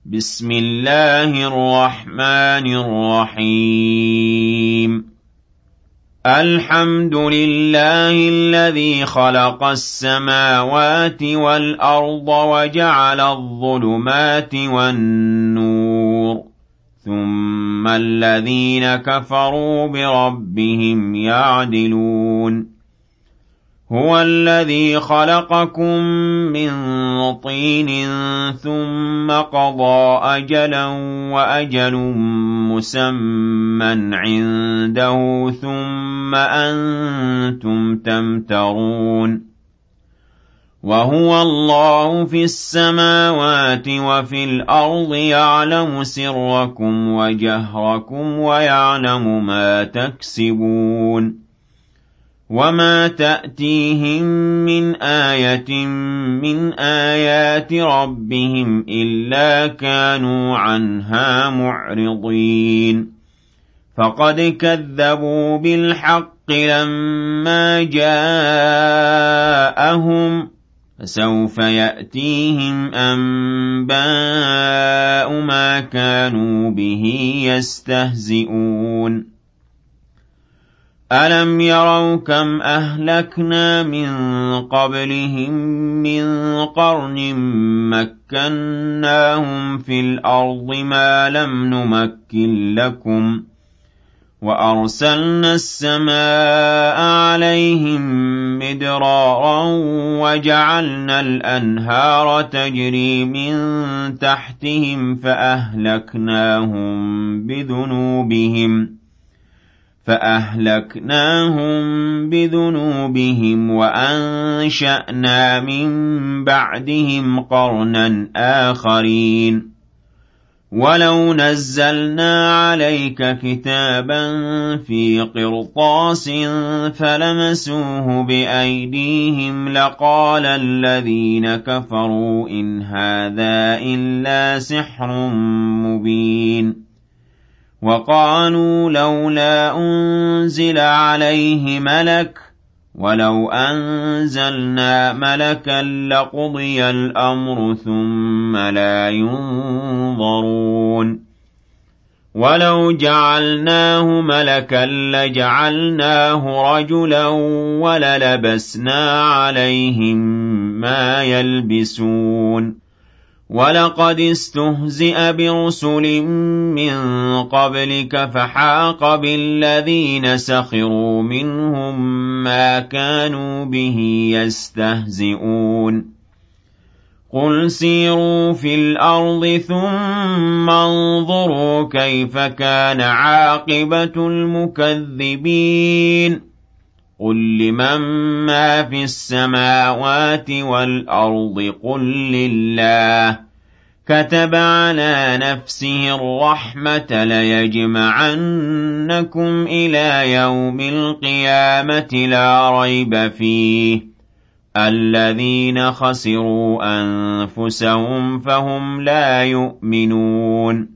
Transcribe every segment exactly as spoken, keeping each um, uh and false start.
بسم الله الرحمن الرحيم الحمد لله الذي خلق السماوات والأرض وجعل الظلمات والنور ثم الذين كفروا بربهم يعدلون هو الذي خلقكم من طين ثم قضى أجلا وأجل مسمى عنده ثم أنتم تمترون وهو الله في السماوات وفي الأرض يعلم سركم وجهركم ويعلم ما تكسبون وما تأتيهم من آية من آيات ربهم إلا كانوا عنها معرضين فقد كذبوا بالحق لما جاءهم فسوف يأتيهم أنباء ما كانوا به يستهزئون ألم يروا كم أهلكنا من قبلهم من قرن مكناهم في الأرض ما لم نمكن لكم وأرسلنا السماء عليهم مدرارا وجعلنا الأنهار تجري من تحتهم فأهلكناهم بذنوبهم فأهلكناهم بذنوبهم وأنشأنا من بعدهم قرنا آخرين ولو نزلنا عليك كتابا في قرطاس فلمسوه بأيديهم لقال الذين كفروا إن هذا إلا سحر مبين وقالوا لولا أنزل عليه ملك ولو أنزلنا ملكا لقضي الأمر ثم لا ينظرون ولو جعلناه ملكا لجعلناه رجلا وللبسنا عليهم ما يلبسون ولقد استهزئ برسل من قبلك فحاق بالذين سخروا منهم ما كانوا به يستهزئون قل سيروا في الأرض ثم انظروا كيف كان عاقبة المكذبين قل لمن ما في السماوات والأرض قل لله كتب على نفسه الرحمة ليجمعنكم إلى يوم القيامة لا ريب فيه الذين خسروا أنفسهم فهم لا يؤمنون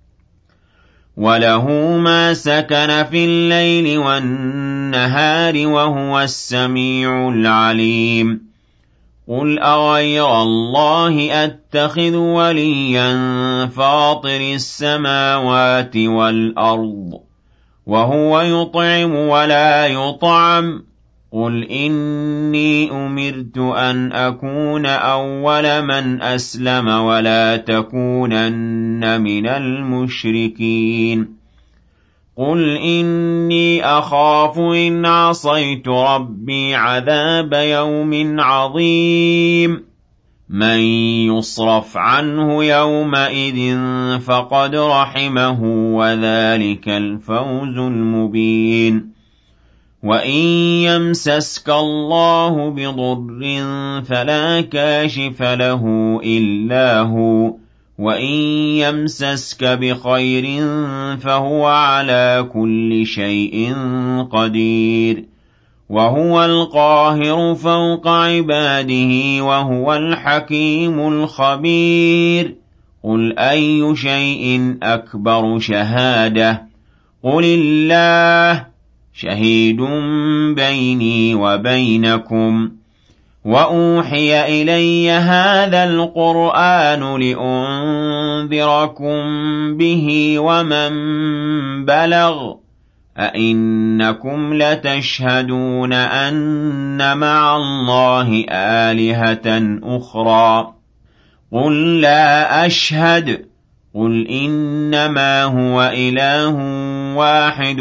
وله ما سكن في الليل والنهار وهو السميع العليم قل أغير الله أتخذ وليا فاطر السماوات والأرض وهو يطعم ولا يطعم قل إني أمرت أن أكون أول من أسلم ولا تكونن من المشركين قل إني أخاف إن عصيت ربي عذاب يوم عظيم من يصرف عنه يومئذ فقد رحمه وذلك الفوز المبين وَإِن يَمْسَسْكَ اللَّهُ بِضُرٍّ فَلَا كَاشِفَ لَهُ إِلَّا هُوَ وَإِن يَمْسَسْكَ بِخَيْرٍ فَهُوَ عَلَى كُلِّ شَيْءٍ قَدِيرٌ وَهُوَ الْقَاهِرُ فَوْقَ عِبَادِهِ وَهُوَ الْحَكِيمُ الْخَبِيرُ قُلْ أَيُّ شَيْءٍ أَكْبَرُ شَهَادَةً قُلِ اللَّهُ شهيد بيني وبينكم وَأُوحِيَ إِلَيَّ هَٰذَا الْقُرْآنُ لِأُنذِرَكُم بِهِ وَمَن بَلَغَ ۚ أَئِنَّكُمْ لَتَشْهَدُونَ أَنَّ مَعَ اللَّهِ آلِهَةً أُخْرَىٰ ۚ قُل لَّا أَشْهَدُ ۚ قُلْ إِنَّمَا هُوَ إِلَٰهٌ وَاحِدٌ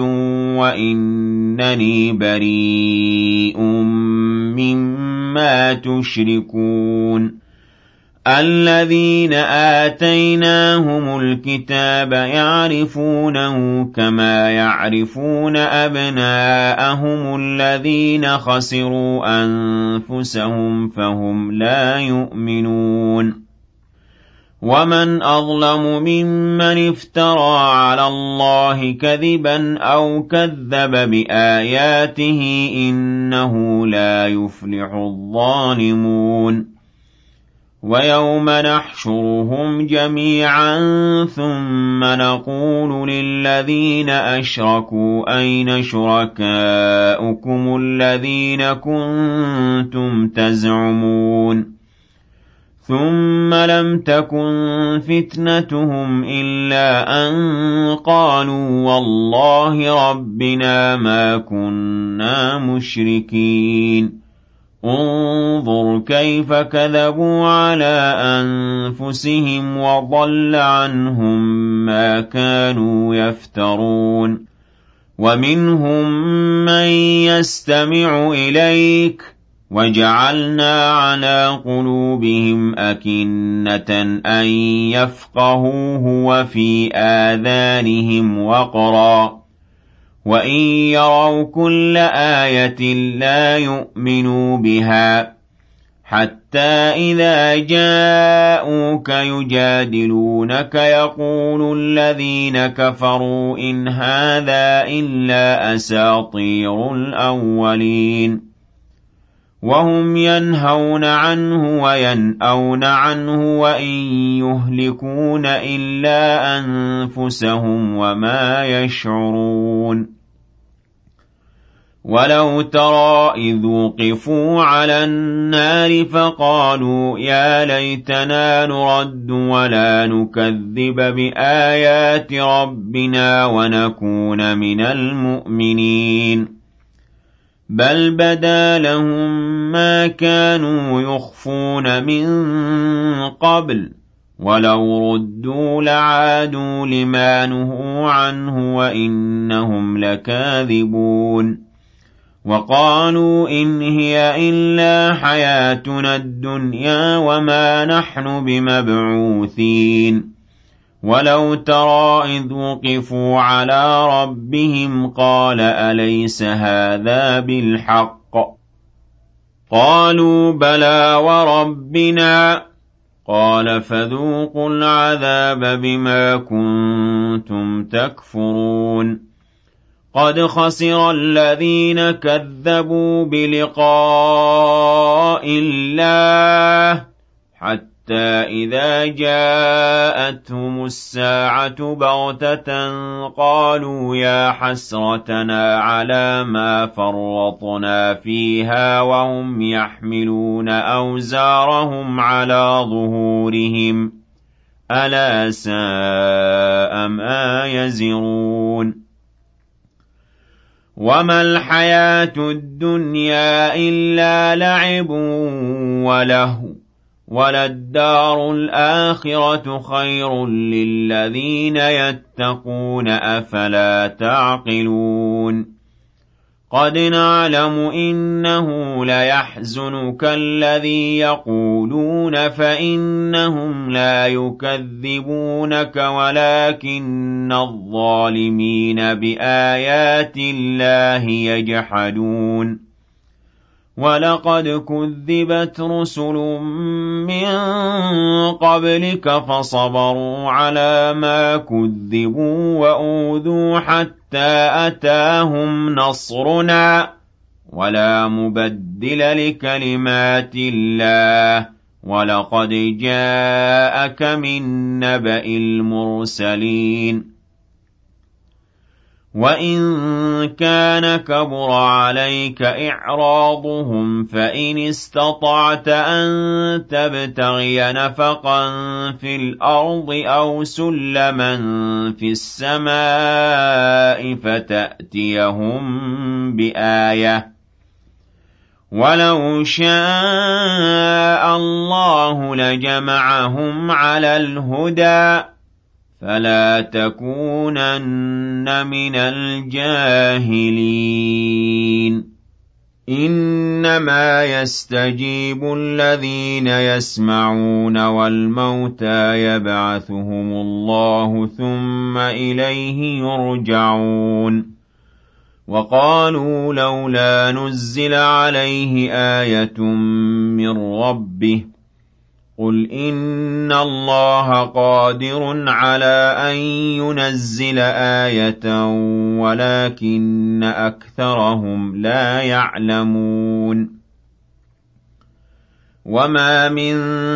وَإِنَّنِي بَرِيءٌ مِّمَّا تُشْرِكُونَ الَّذِينَ آتَيْنَاهُمُ الْكِتَابَ يَعْرِفُونَهُ كَمَا يَعْرِفُونَ أَبْنَاءَهُمُ الَّذِينَ خَسِرُوا أَنفُسَهُمْ فَهُمْ لَا يُؤْمِنُونَ وَمَنْ أَظْلَمُ مِمَّنِ افْتَرَىٰ عَلَى اللَّهِ كَذِبًا أَوْ كَذَّبَ بِآيَاتِهِ ۚ إِنَّهُ لَا يُفْلِحُ الظَّالِمُونَ وَيَوْمَ نَحْشُرُهُمْ جَمِيعًا ثُمَّ نَقُولُ لِلَّذِينَ أَشْرَكُوا أَيْنَ شُرَكَاؤُكُمُ الَّذِينَ كُنتُمْ تَزْعُمُونَ ثُمَّ لَمْ تَكُنْ فِتْنَتُهُمْ إِلَّا أَن قَالُوا وَاللَّهِ رَبِّنَا مَا كُنَّا مُشْرِكِينَ انظُرْ كَيْفَ كَذَبُوا عَلَىٰ أَنفُسِهِمْ وَضَلَّ عَنْهُم مَّا كَانُوا يَفْتَرُونَ وَمِنْهُم مَّن يَسْتَمِعُ إِلَيْكَ وَجَعَلْنَا عَلَىٰ قُلُوبِهِمْ أَكِنَّةً أَن يَفْقَهُوهُ وَفِي آذَانِهِمْ وَقْرًا ۚ وَإِن يَرَوْا كُلَّ آيَةٍ لَّا يُؤْمِنُوا بِهَا حَتَّىٰ إِذَا جَاءُوكَ يُجَادِلُونَكَ يَقُولُ الَّذِينَ كَفَرُوا إِنْ هَٰذَا إِلَّا أَسَاطِيرُ الْأَوَّلِينَ وَهُمْ يَنْهَوْنَ عَنْهُ وَيَنْأَوْنَ عَنْهُ وَإِن يُهْلِكُونَ إِلَّا أَنفُسَهُمْ وَمَا يَشْعُرُونَ وَلَوْ تَرَىٰ إِذْ وُقِفُوا عَلَى النَّارِ فَقَالُوا يَا لَيْتَنَا نُرَدُّ وَلَا نُكَذِّبَ بِآيَاتِ رَبِّنَا وَنَكُونَ مِنَ الْمُؤْمِنِينَ بَلْ بَدَا لَهُم مَّا كَانُوا يُخْفُونَ مِن قَبْلُ وَلَوْ رُدُّوا لَعَادُوا لِمَا نُهُوا عَنْهُ وَإِنَّهُمْ لَكَاذِبُونَ وَقَالُوا إِنْ هِيَ إِلَّا حَيَاتُنَا الدُّنْيَا وَمَا نَحْنُ بِمَبْعُوثِينَ وَلَوْ تَرَىٰ إِذْ وُقِفُوا عَلَىٰ رَبِّهِمْ قَالَ أَلَيْسَ هَٰذَا بِالْحَقِّ ۖ قَالُوا بَلَىٰ وَرَبِّنَا قَالَ فَذُوقُوا الْعَذَابَ بِمَا كُنتُمْ تَكْفُرُونَ قَدْ خَسِرَ الَّذِينَ كَذَّبُوا بِلِقَاءِ اللَّهِ حَتَّىٰ إِذَا جَاءَتْهُمُ السَّاعَةُ بَغْتَةً قَالُوا يَا حَسْرَتَنَا عَلَىٰ مَا فَرَّطْنَا فِيهَا وَهُمْ يَحْمِلُونَ أَوْزَارَهُمْ عَلَىٰ ظُهُورِهِمْ ۚ أَلَا سَاءَ مَا يَزِرُونَ وَمَا الْحَيَاةُ الدُّنْيَا إِلَّا لَعِبٌ وَلَهْوٌ ۖ وَلَلدَّارُ الْآخِرَةُ خَيْرٌ لِّلَّذِينَ يَتَّقُونَ ۗ أَفَلَا تَعْقِلُونَ قَدْ نَعْلَمُ إِنَّهُ لَيَحْزُنُكَ الَّذِي يَقُولُونَ فَإِنَّهُمْ لَا يُكَذِّبُونَكَ وَلَٰكِنَّ الظَّالِمِينَ بِآيَاتِ اللَّهِ يَجْحَدُونَ وَلَقَدْ كُذِّبَتْ رُسُلٌ مِّن قَبْلِكَ فَصَبَرُوا عَلَىٰ مَا كُذِّبُوا وَأُوذُوا حَتَّىٰ أَتَاهُمْ نَصْرُنَا ۚ وَلَا مُبَدِّلَ لِكَلِمَاتِ اللَّهِ ۚ وَلَقَدْ جَاءَكَ مِن نَّبَإِ الْمُرْسَلِينَ وَإِن كَانَ كَبُرَ عَلَيْكَ إِعْرَاضُهُمْ فَإِنِ اسْتَطَعْتَ أَن تَبْتَغِيَ نَفَقًا فِي الْأَرْضِ أَوْ سُلَّمًا فِي السَّمَاءِ فَتَأْتِيَهُم بِآيَةٍ ۚ وَلَوْ شَاءَ اللَّهُ لَجَمَعَهُمْ عَلَى الْهُدَىٰ ۚ فَلَا تَكُونَنَّ مِنَ الْجَاهِلِينَ إِنَّمَا يَسْتَجِيبُ الَّذِينَ يَسْمَعُونَ وَالْمَوْتَىٰ يَبْعَثُهُمُ اللَّهُ ثُمَّ إِلَيْهِ يُرْجَعُونَ وَقَالُوا لَوْلَا نُزِّلَ عَلَيْهِ آيَةٌ مِّن رَّبِّهِ ۖ قُلْ إِنَّ اللَّهَ قَادِرٌ عَلَىٰ أَن يُنَزِّلَ آيَةً وَلَٰكِنَّ أَكْثَرَهُمْ لَا يَعْلَمُونَ وَمَا مِن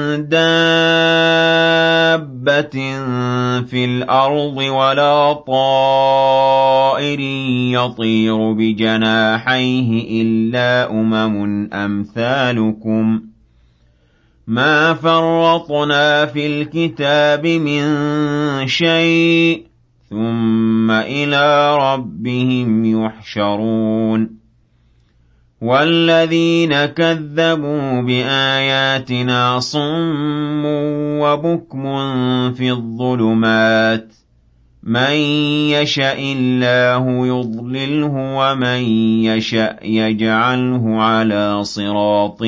دَابَّةٍ فِي الْأَرْضِ وَلَا طَائِرٍ يَطِيرُ بِجَنَاحَيْهِ إِلَّا أُمَمٌ أَمْثَالُكُم ۚ مَا فَرَّطْنَا فِي الْكِتَابِ مِن شَيْءٍ ثُمَّ إِلَىٰ رَبِّهِمْ يُحْشَرُونَ وَالَّذِينَ كَذَّبُوا بِآيَاتِنَا صُمٌّ وَبُكْمٌ فِي الظُّلُمَاتِ ۗ مَن يَشَإِ اللَّهُ يُضْلِلْهُ وَمَن يَشَأْ يَجْعَلْهُ عَلَىٰ صِرَاطٍ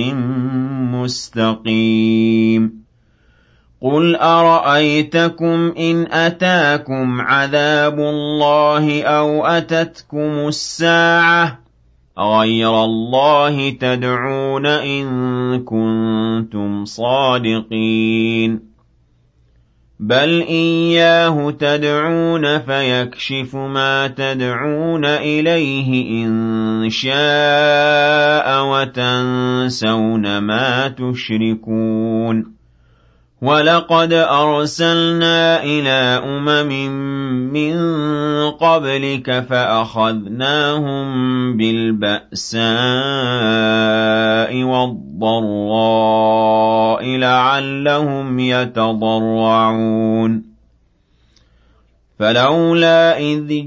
مُّسْتَقِيمٍ قُلْ أَرَأَيْتَكُمْ إِنْ أَتَاكُمْ عَذَابُ اللَّهِ أَوْ أَتَتْكُمُ السَّاعَةُ أَغَيْرَ اللَّهِ تَدْعُونَ إِن كُنتُمْ صَادِقِينَ بَلْ إِيَّاهُ تَدْعُونَ فَيَكْشِفُ مَا تَدْعُونَ إِلَيْهِ إِن شَاءَ وَتَنسَوْنَ مَا تُشْرِكُونَ وَلَقَدْ أَرْسَلْنَا إِلَىٰ أُمَمٍ مِّن قَبْلِكَ فَأَخَذْنَاهُم بِالْبَأْسَاءِ وَالضَّرَّاءِ لَعَلَّهُمْ يَتَضَرَّعُونَ فَلَوْلَا إِذْ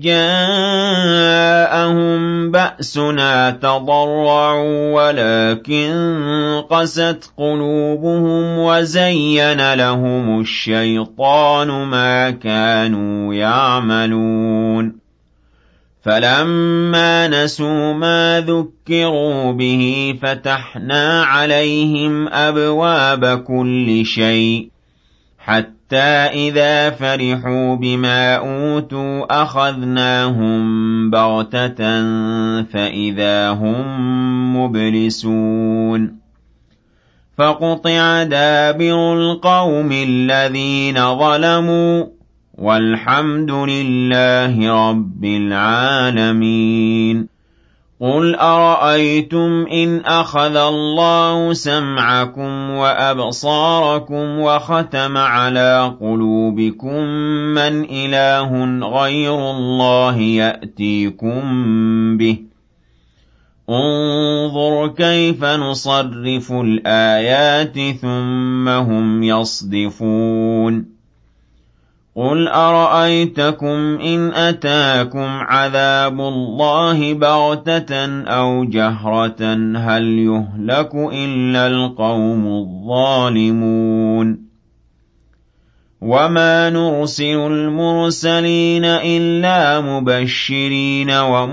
جَاءَهُم بَأْسُنَا تَضَرَّعُوا وَلَٰكِن قَسَتْ قُلُوبُهُمْ وَزَيَّنَ لَهُمُ الشَّيْطَانُ مَا كَانُوا يَعْمَلُونَ فَلَمَّا نَسُوا مَا ذُكِّرُوا بِهِ فَتَحْنَا عَلَيْهِمْ أَبْوَابَ كُلِّ شَيْءٍ حَتَّىٰ إِذَا فَرِحُوا بِمَا أُوتُوا أَخَذْنَاهُم بَغْتَةً فَإِذَا هُم مُّبْلِسُونَ فَقُطِعَ دَابِرُ الْقَوْمِ الَّذِينَ ظَلَمُوا وَالْحَمْدُ لِلَّهِ رَبِّ الْعَالَمِينَ قُلْ أَرَأَيْتُمْ إِنْ أَخَذَ اللَّهُ سَمْعَكُمْ وَأَبْصَارَكُمْ وَخَتَمَ عَلَىٰ قُلُوبِكُم مَّنْ إِلَٰهٌ غَيْرُ اللَّهِ يَأْتِيكُم بِهِ ۗ انظُرْ كَيْفَ نُصَرِّفُ الْآيَاتِ ثُمَّ هُمْ يَصْدِفُونَ قُلْ أَرَأَيْتَكُمْ إِنْ أَتَاكُمْ عَذَابُ اللَّهِ بَغْتَةً أَوْ جَهْرَةً هَلْ يُهْلَكُ إِلَّا الْقَوْمُ الظَّالِمُونَ وَمَا نُرْسِلُ الْمُرْسَلِينَ إِلَّا مُبَشِّرِينَ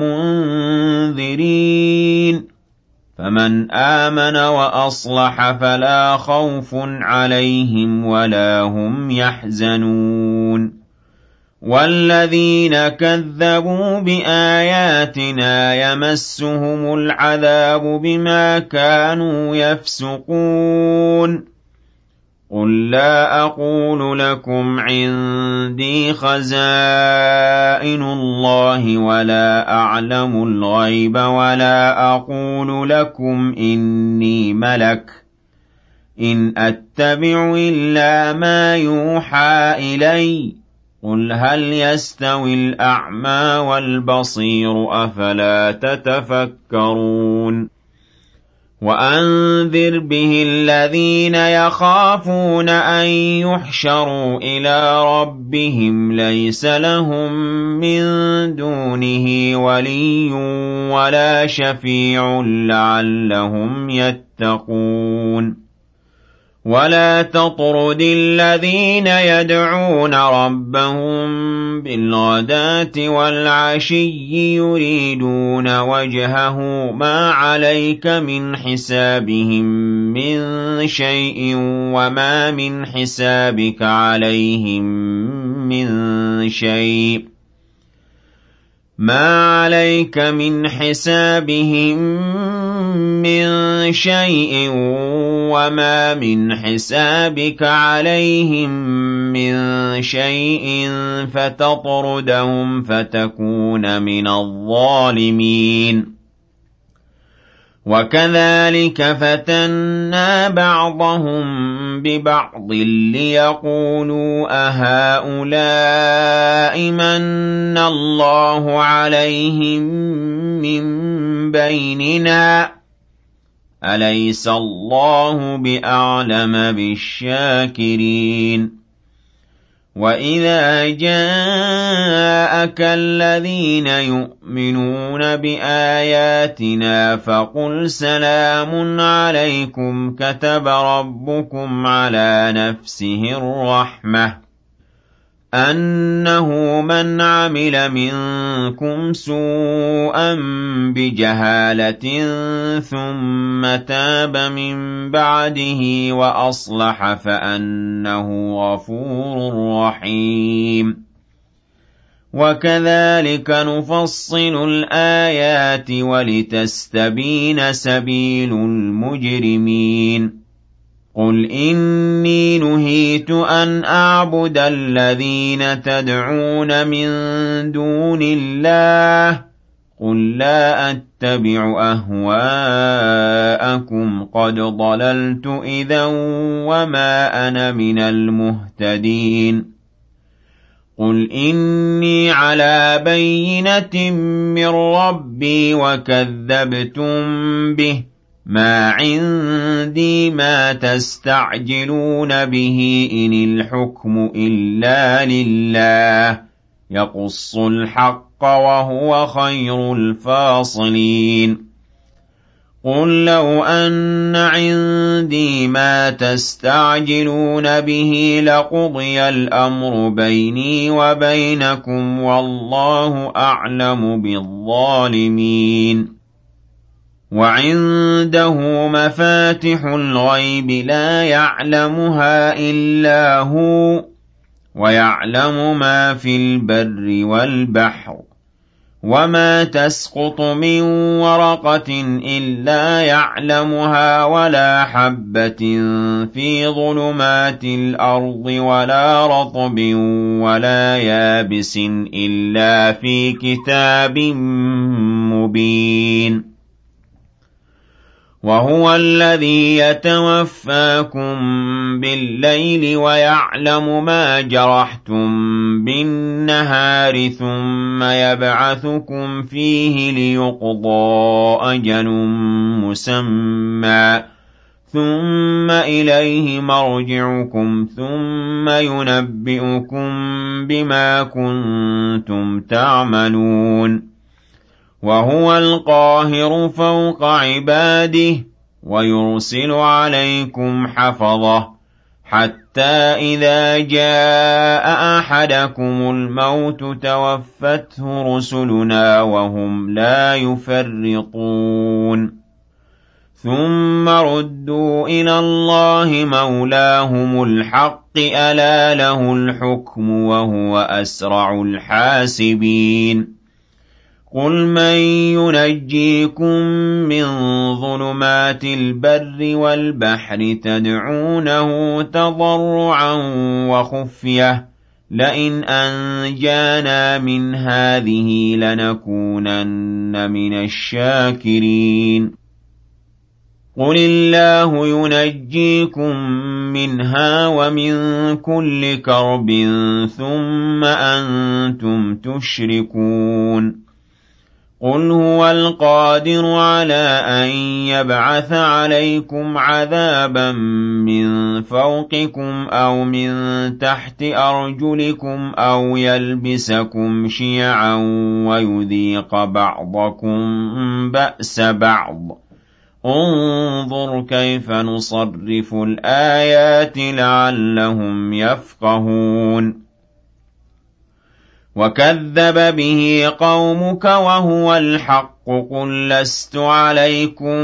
وَمُنذِرِينَ فَمَنْ آمَنَ وَأَصْلَحَ فَلَا خَوْفٌ عَلَيْهِمْ وَلَا هُمْ يَحْزَنُونَ وَالَّذِينَ كَذَّبُوا بِآيَاتِنَا يَمَسُّهُمُ الْعَذَابُ بِمَا كَانُوا يَفْسُقُونَ قُل لَّا أَقُولُ لَكُمْ عِندِي خَزَائِنُ اللَّهِ وَلَا أَعْلَمُ الْغَيْبَ وَلَا أَقُولُ لَكُمْ إِنِّي مَلَكٌ ۖ إِنْ أَتَّبِعُ إِلَّا مَا يُوحَىٰ إِلَيَّ ۖ قُلْ هَلْ يَسْتَوِي الْأَعْمَى وَالْبَصِيرُ أَفَلَا تَتَفَكَّرُونَ وَأَنذِرْ بِهِ الَّذِينَ يَخَافُونَ أَن يُحْشَرُوا إِلَىٰ رَبِّهِمْ لَيْسَ لَهُم مِّن دُونِهِ وَلِيٌّ وَلَا شَفِيعٌ لَّعَلَّهُمْ يَتَّقُونَ وَلَا تَطْرُدِ الَّذِينَ يَدْعُونَ رَبَّهُم بِالْغَدَاةِ وَالْعَشِيِّ يُرِيدُونَ وَجْهَهُ مَا عَلَيْكَ مِنْ حِسَابِهِم مِّن شَيْءٍ وَمَا مِنْ حِسَابِكَ عَلَيْهِم مِّن شَيْءٍ مَا عَلَيْكَ مِنْ حِسَابِهِم مِّن شَيْءٍ وَمَا مِنْ حِسَابِكَ عَلَيْهِم مِّن شَيْءٍ فَتَطْرُدَهُمْ فَتَكُونَ مِنَ الظَّالِمِينَ وَكَذَلِكَ فَتَنَّا بَعْضَهُم بِبَعْضٍ لِّيَقُولُوا أَهَٰؤُلَاءِ مَنَّ اللَّهُ عَلَيْهِم مِّن بَيْنِنَا ۗ أَلَيْسَ اللَّهُ بِأَعْلَمَ بِالشَّاكِرِينَ وَإِذَا جَاءَكَ الَّذِينَ يُؤْمِنُونَ بِآيَاتِنَا فَقُلْ سَلَامٌ عَلَيْكُمْ كَتَبَ رَبُّكُمْ عَلَىٰ نَفْسِهِ الرَّحْمَةَ أَنَّهُ مَنْ عَمِلَ مِنكُمْ سُوءًا بِجَهَالَةٍ ثُمَّ تَابَ مِن بَعْدِهِ وَأَصْلَحَ فَأَنَّهُ غَفُورٌ رَّحِيمٌ وَكَذَلِكَ نُفَصِّلُ الْآيَاتِ وَلِتَسْتَبِينَ سَبِيلُ الْمُجْرِمِينَ قُلْ إِنِّي نُهِيتُ أَنْ أَعْبُدَ الَّذِينَ تَدْعُونَ مِن دُونِ اللَّهِ قُل لَّا أَتَّبِعُ أَهْوَاءَكُمْ قَدْ ضَلَلْتُ إِذًا وَمَا أَنَا مِنَ الْمُهْتَدِينَ قُلْ إِنِّي عَلَىٰ بَيِّنَةٍ مِّن رَّبِّي وَكَذَّبْتُم بِهِ مَا عِندِي مَا تَسْتَعْجِلُونَ بِهِ إِنِ الْحُكْمُ إِلَّا لِلَّهِ يَقُصُّ الْحَقَّ وَهُوَ خَيْرُ الْفَاصِلِينَ قُل لَّوْ أَنَّ عِندِي مَا تَسْتَعْجِلُونَ بِهِ لَقُضِيَ الْأَمْرُ بَيْنِي وَبَيْنَكُمْ وَاللَّهُ أَعْلَمُ بِالظَّالِمِينَ وَعِندَهُ مَفَاتِحُ الْغَيْبِ لَا يَعْلَمُهَا إِلَّا هُوَ وَيَعْلَمُ مَا فِي الْبَرِّ وَالْبَحْرِ وَمَا تَسْقُطُ مِن وَرَقَةٍ إِلَّا يَعْلَمُهَا وَلَا حَبَّةٍ فِي ظُلُمَاتِ الْأَرْضِ وَلَا رَطْبٍ وَلَا يَابِسٍ إِلَّا فِي كِتَابٍ مُّبِينٍ وَهُوَ الَّذِي يَتَوَفَّاكُم بِاللَّيْلِ وَيَعْلَمُ مَا جَرَحْتُم بِالنَّهَارِ ثُمَّ يَبْعَثُكُمْ فِيهِ لِيُقْضَىٰ أَجَلٌ مُّسَمًّى ثُمَّ إِلَيْهِ مَرْجِعُكُمْ ثُمَّ يُنَبِّئُكُم بِمَا كُنتُمْ تَعْمَلُونَ وَهُوَ الْقَاهِرُ فَوْقَ عِبَادِهِ وَيُرْسِلُ عَلَيْكُمْ حَفَظَةً حَتَّىٰ إِذَا جَاءَ أَحَدَكُمُ الْمَوْتُ تَوَفَّتْهُ رُسُلُنَا وَهُمْ لَا يُفَرِّطُونَ ثُمَّ رُدُّوا إِلَى اللَّهِ مَوْلَاهُمُ الْحَقِّ أَلَا لَهُ الْحُكْمُ وَهُوَ أَسْرَعُ الْحَاسِبِينَ قُلْ مَن يُنَجِّيكُم مِّن ظُلُمَاتِ الْبَرِّ وَالْبَحْرِ تَدْعُونَهُ تَضَرُّعًا وَخُفْيَةً لَّئِنْ أَنجَانَا مِنْ هَٰذِهِ لَنَكُونَنَّ مِنَ الشَّاكِرِينَ قُلِ اللَّهُ يُنَجِّيكُم مِّنْهَا وَمِن كُلِّ كَرْبٍ ثُمَّ أَنتُمْ تُشْرِكُونَ قُلْ هُوَ الْقَادِرُ عَلَىٰ أَن يَبْعَثَ عَلَيْكُمْ عَذَابًا مِّن فَوْقِكُمْ أَوْ مِن تَحْتِ أَرْجُلِكُمْ أَوْ يَلْبِسَكُمْ شِيَعًا وَيُذِيقَ بَعْضَكُم بَأْسَ بَعْضٍ ۗ انظُرْ كَيْفَ نُصَرِّفُ الْآيَاتِ لَعَلَّهُمْ يَفْقَهُونَ وَكَذَّبَ بِهِ قَوْمُكَ وَهُوَ الْحَقُّ قُل لَّسْتُ عَلَيْكُم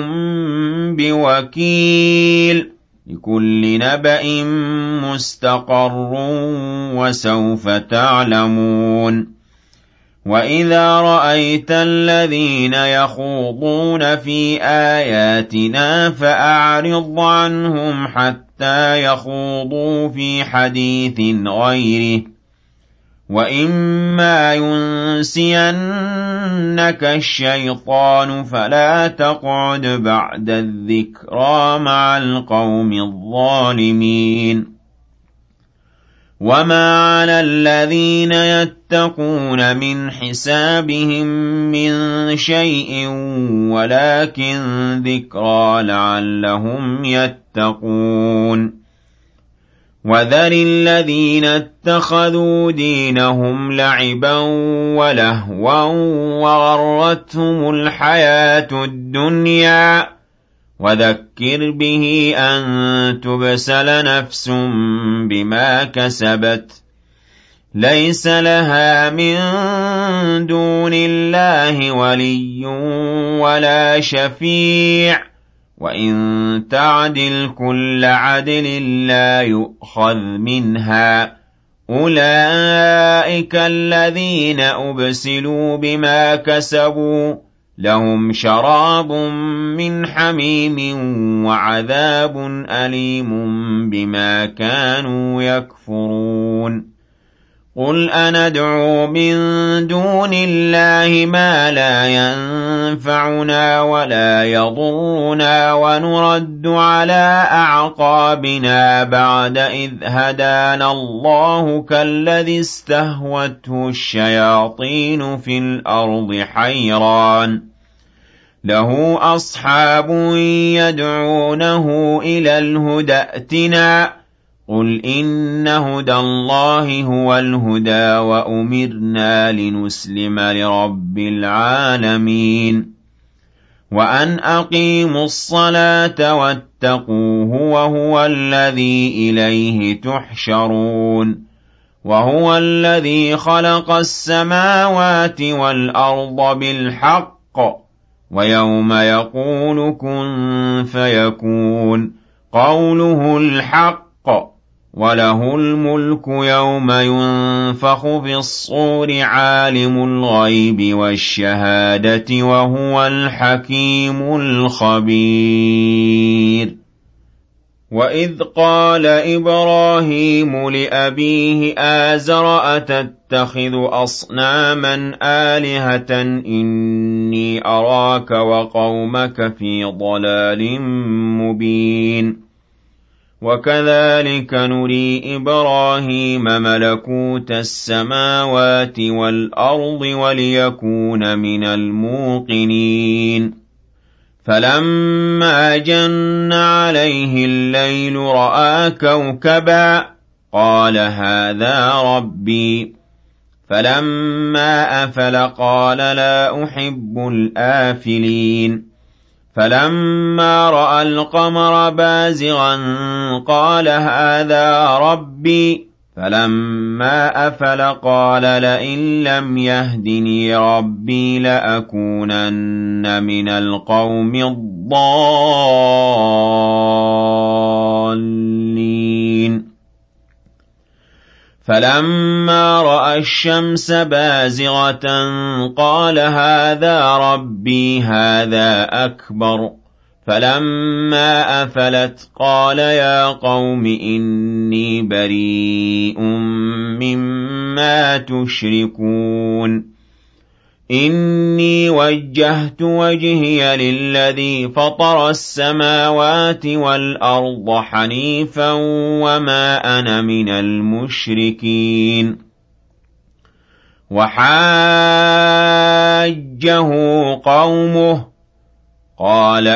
بِوَكِيلٍ لِّكُلِّ نَبَإٍ مُّسْتَقَرٌّ وَسَوْفَ تَعْلَمُونَ وَإِذَا رَأَيْتَ الَّذِينَ يَخُوضُونَ فِي آيَاتِنَا فَأَعْرِضْ عَنْهُمْ حَتَّىٰ يَخُوضُوا فِي حَدِيثٍ غَيْرِهِ ۚ وَإِمَّا يُنسِيَنَّكَ الشَّيْطَانُ فَلَا تَقْعُدْ بَعْدَ الذِّكْرَىٰ مَعَ الْقَوْمِ الظَّالِمِينَ وَمَا عَلَى الَّذِينَ يَتَّقُونَ مِنْ حِسَابِهِم مِّن شَيْءٍ وَلَٰكِن ذِكْرَىٰ لَعَلَّهُمْ يَتَّقُونَ وَذَرِ الَّذِينَ اتَّخَذُوا دِينَهُمْ لَعِبًا وَلَهْوًا وَغَرَّتْهُمُ الْحَيَاةُ الدُّنْيَا وَذَكِّرْ بِهِ أَن تُبْسَلَ نَفْسٌ بِمَا كَسَبَتْ لَيْسَ لَهَا مِن دُونِ اللَّهِ وَلِيٌّ وَلَا شَفِيعٌ وَإِن تَعْدِلْ كُلَّ عَدْلٍ لَّا يُؤْخَذْ مِنْهَا أُولَٰئِكَ الَّذِينَ أُبْسِلُوا بِمَا كَسَبُوا لَهُمْ شَرَابٌ مِّنْ حَمِيمٍ وَعَذَابٌ أَلِيمٌ بِمَا كَانُوا يَكْفُرُونَ قُلْ أَنَدْعُو مِن دُونِ اللَّهِ مَا لَا يَنفَعُنَا وَلَا يَضُرُّنَا وَنُرَدُّ عَلَىٰ أَعْقَابِنَا بَعْدَ إِذْ هَدَانَا اللَّهُ كَالَّذِي اسْتَهْوَتْهُ الشَّيَاطِينُ فِي الْأَرْضِ حَيْرَانٌ لَّهُ أَصْحَابٌ يَدْعُونَهُ إِلَى الْهُدَى ائْتِنَا قُلْ إِنَّ هُدَى اللَّهِ هُوَ الْهُدَىٰ وَأُمِرْنَا لِنُسْلِمَ لِرَبِّ الْعَالَمِينَ وَأَنْ أَقِيمُوا الصَّلَاةَ وَاتَّقُوهُ وَهُوَ الَّذِي إِلَيْهِ تُحْشَرُونَ وَهُوَ الَّذِي خَلَقَ السَّمَاوَاتِ وَالْأَرْضَ بِالْحَقِّ وَيَوْمَ يَقُولُ كُن فَيَكُونُ قَوْلُهُ الْحَقُّ وَلَهُ الْمُلْكُ يَوْمَ يُنفَخُ فِي الصُّورِ عَالِمُ الْغَيْبِ وَالشَّهَادَةِ وَهُوَ الْحَكِيمُ الْخَبِيرُ وَإِذْ قَالَ إِبْرَاهِيمُ لِأَبِيهِ آزَرَ أَتَتَّخِذُ أَصْنَامًا آلِهَةً إِنِّي أَرَاكَ وَقَوْمَكَ فِي ضَلَالٍ مُّبِينٍ وَكَذَٰلِكَ نُرِي إِبْرَاهِيمَ مَلَكُوتَ السَّمَاوَاتِ وَالْأَرْضِ وَلِيَكُونَ مِنَ الْمُوقِنِينَ فَلَمَّا جَنَّ عَلَيْهِ اللَّيْلُ رَأَىٰ كَوْكَبًا قَالَ هَٰذَا رَبِّي فَلَمَّا أَفَلَ قَالَ لَا أُحِبُّ الْآفِلِينَ فَلَمَّا رَأَى الْقَمَرَ بَازِغًا قَالَ هَٰذَا رَبِّي فَلَمَّا أَفَلَ قَالَ لَئِن لَّمْ يَهْدِنِي رَبِّي لَأَكُونَنَّ مِنَ الْقَوْمِ الضَّالِّينَ فَلَمَّا رَأَى الشَّمْسَ بَازِغَةً قَالَ هَٰذَا رَبِّي هَٰذَا أَكْبَرُ فَلَمَّا أَفَلَتْ قَالَ يَا قَوْمِ إِنِّي بَرِيءٌ مِّمَّا تُشْرِكُونَ إِنِّي وَجَّهْتُ وَجْهِيَ لِلَّذِي فَطَرَ السَّمَاوَاتِ وَالْأَرْضَ حَنِيفًا وَمَا أَنَا مِنَ الْمُشْرِكِينَ وَحَاجَّهُ قَوْمُهُ قَالَ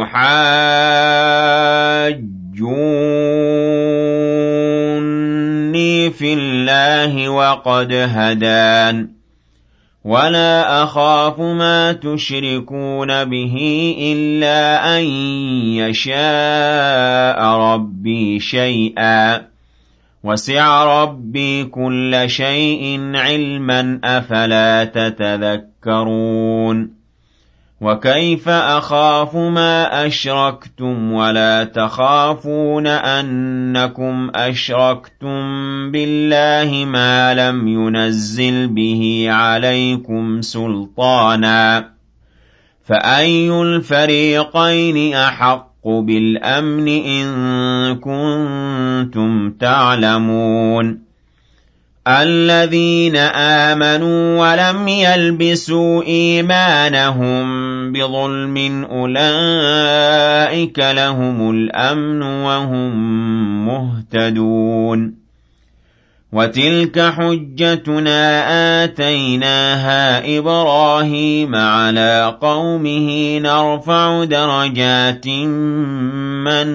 أَتُحَاجُّونِّي فِي اللَّهِ وَقَدْ هَدَانِ وَلَا أَخَافُ مَا تُشْرِكُونَ بِهِ إِلَّا أَن يَشَاءَ رَبِّي شَيْئًا وَسِعَ رَبِّي كُلَّ شَيْءٍ عِلْمًا أَفَلَا تَتَذَكَّرُونَ وَكَيْفَ أَخَافُ مَا أَشْرَكْتُمْ وَلَا تَخَافُونَ أَنَّكُمْ أَشْرَكْتُم بِاللَّهِ مَا لَمْ يُنَزِّلْ بِهِ عَلَيْكُمْ سُلْطَانًا فَأَيُّ الْفَرِيقَيْنِ أَحَقُّ بِالْأَمْنِ إِن كُنتُمْ تَعْلَمُونَ الَّذِينَ آمَنُوا وَلَمْ يَلْبِسُوا إِيمَانَهُم بِظُلْمٍ أُولَئِكَ لَهُمُ الْأَمْنُ وَهُم مُّهْتَدُونَ وَتِلْكَ حُجَّتُنَا آتَيْنَاهَا إِبْرَاهِيمَ عَلَىٰ قَوْمِهِ نَرْفَعُ دَرَجَاتٍ مَّن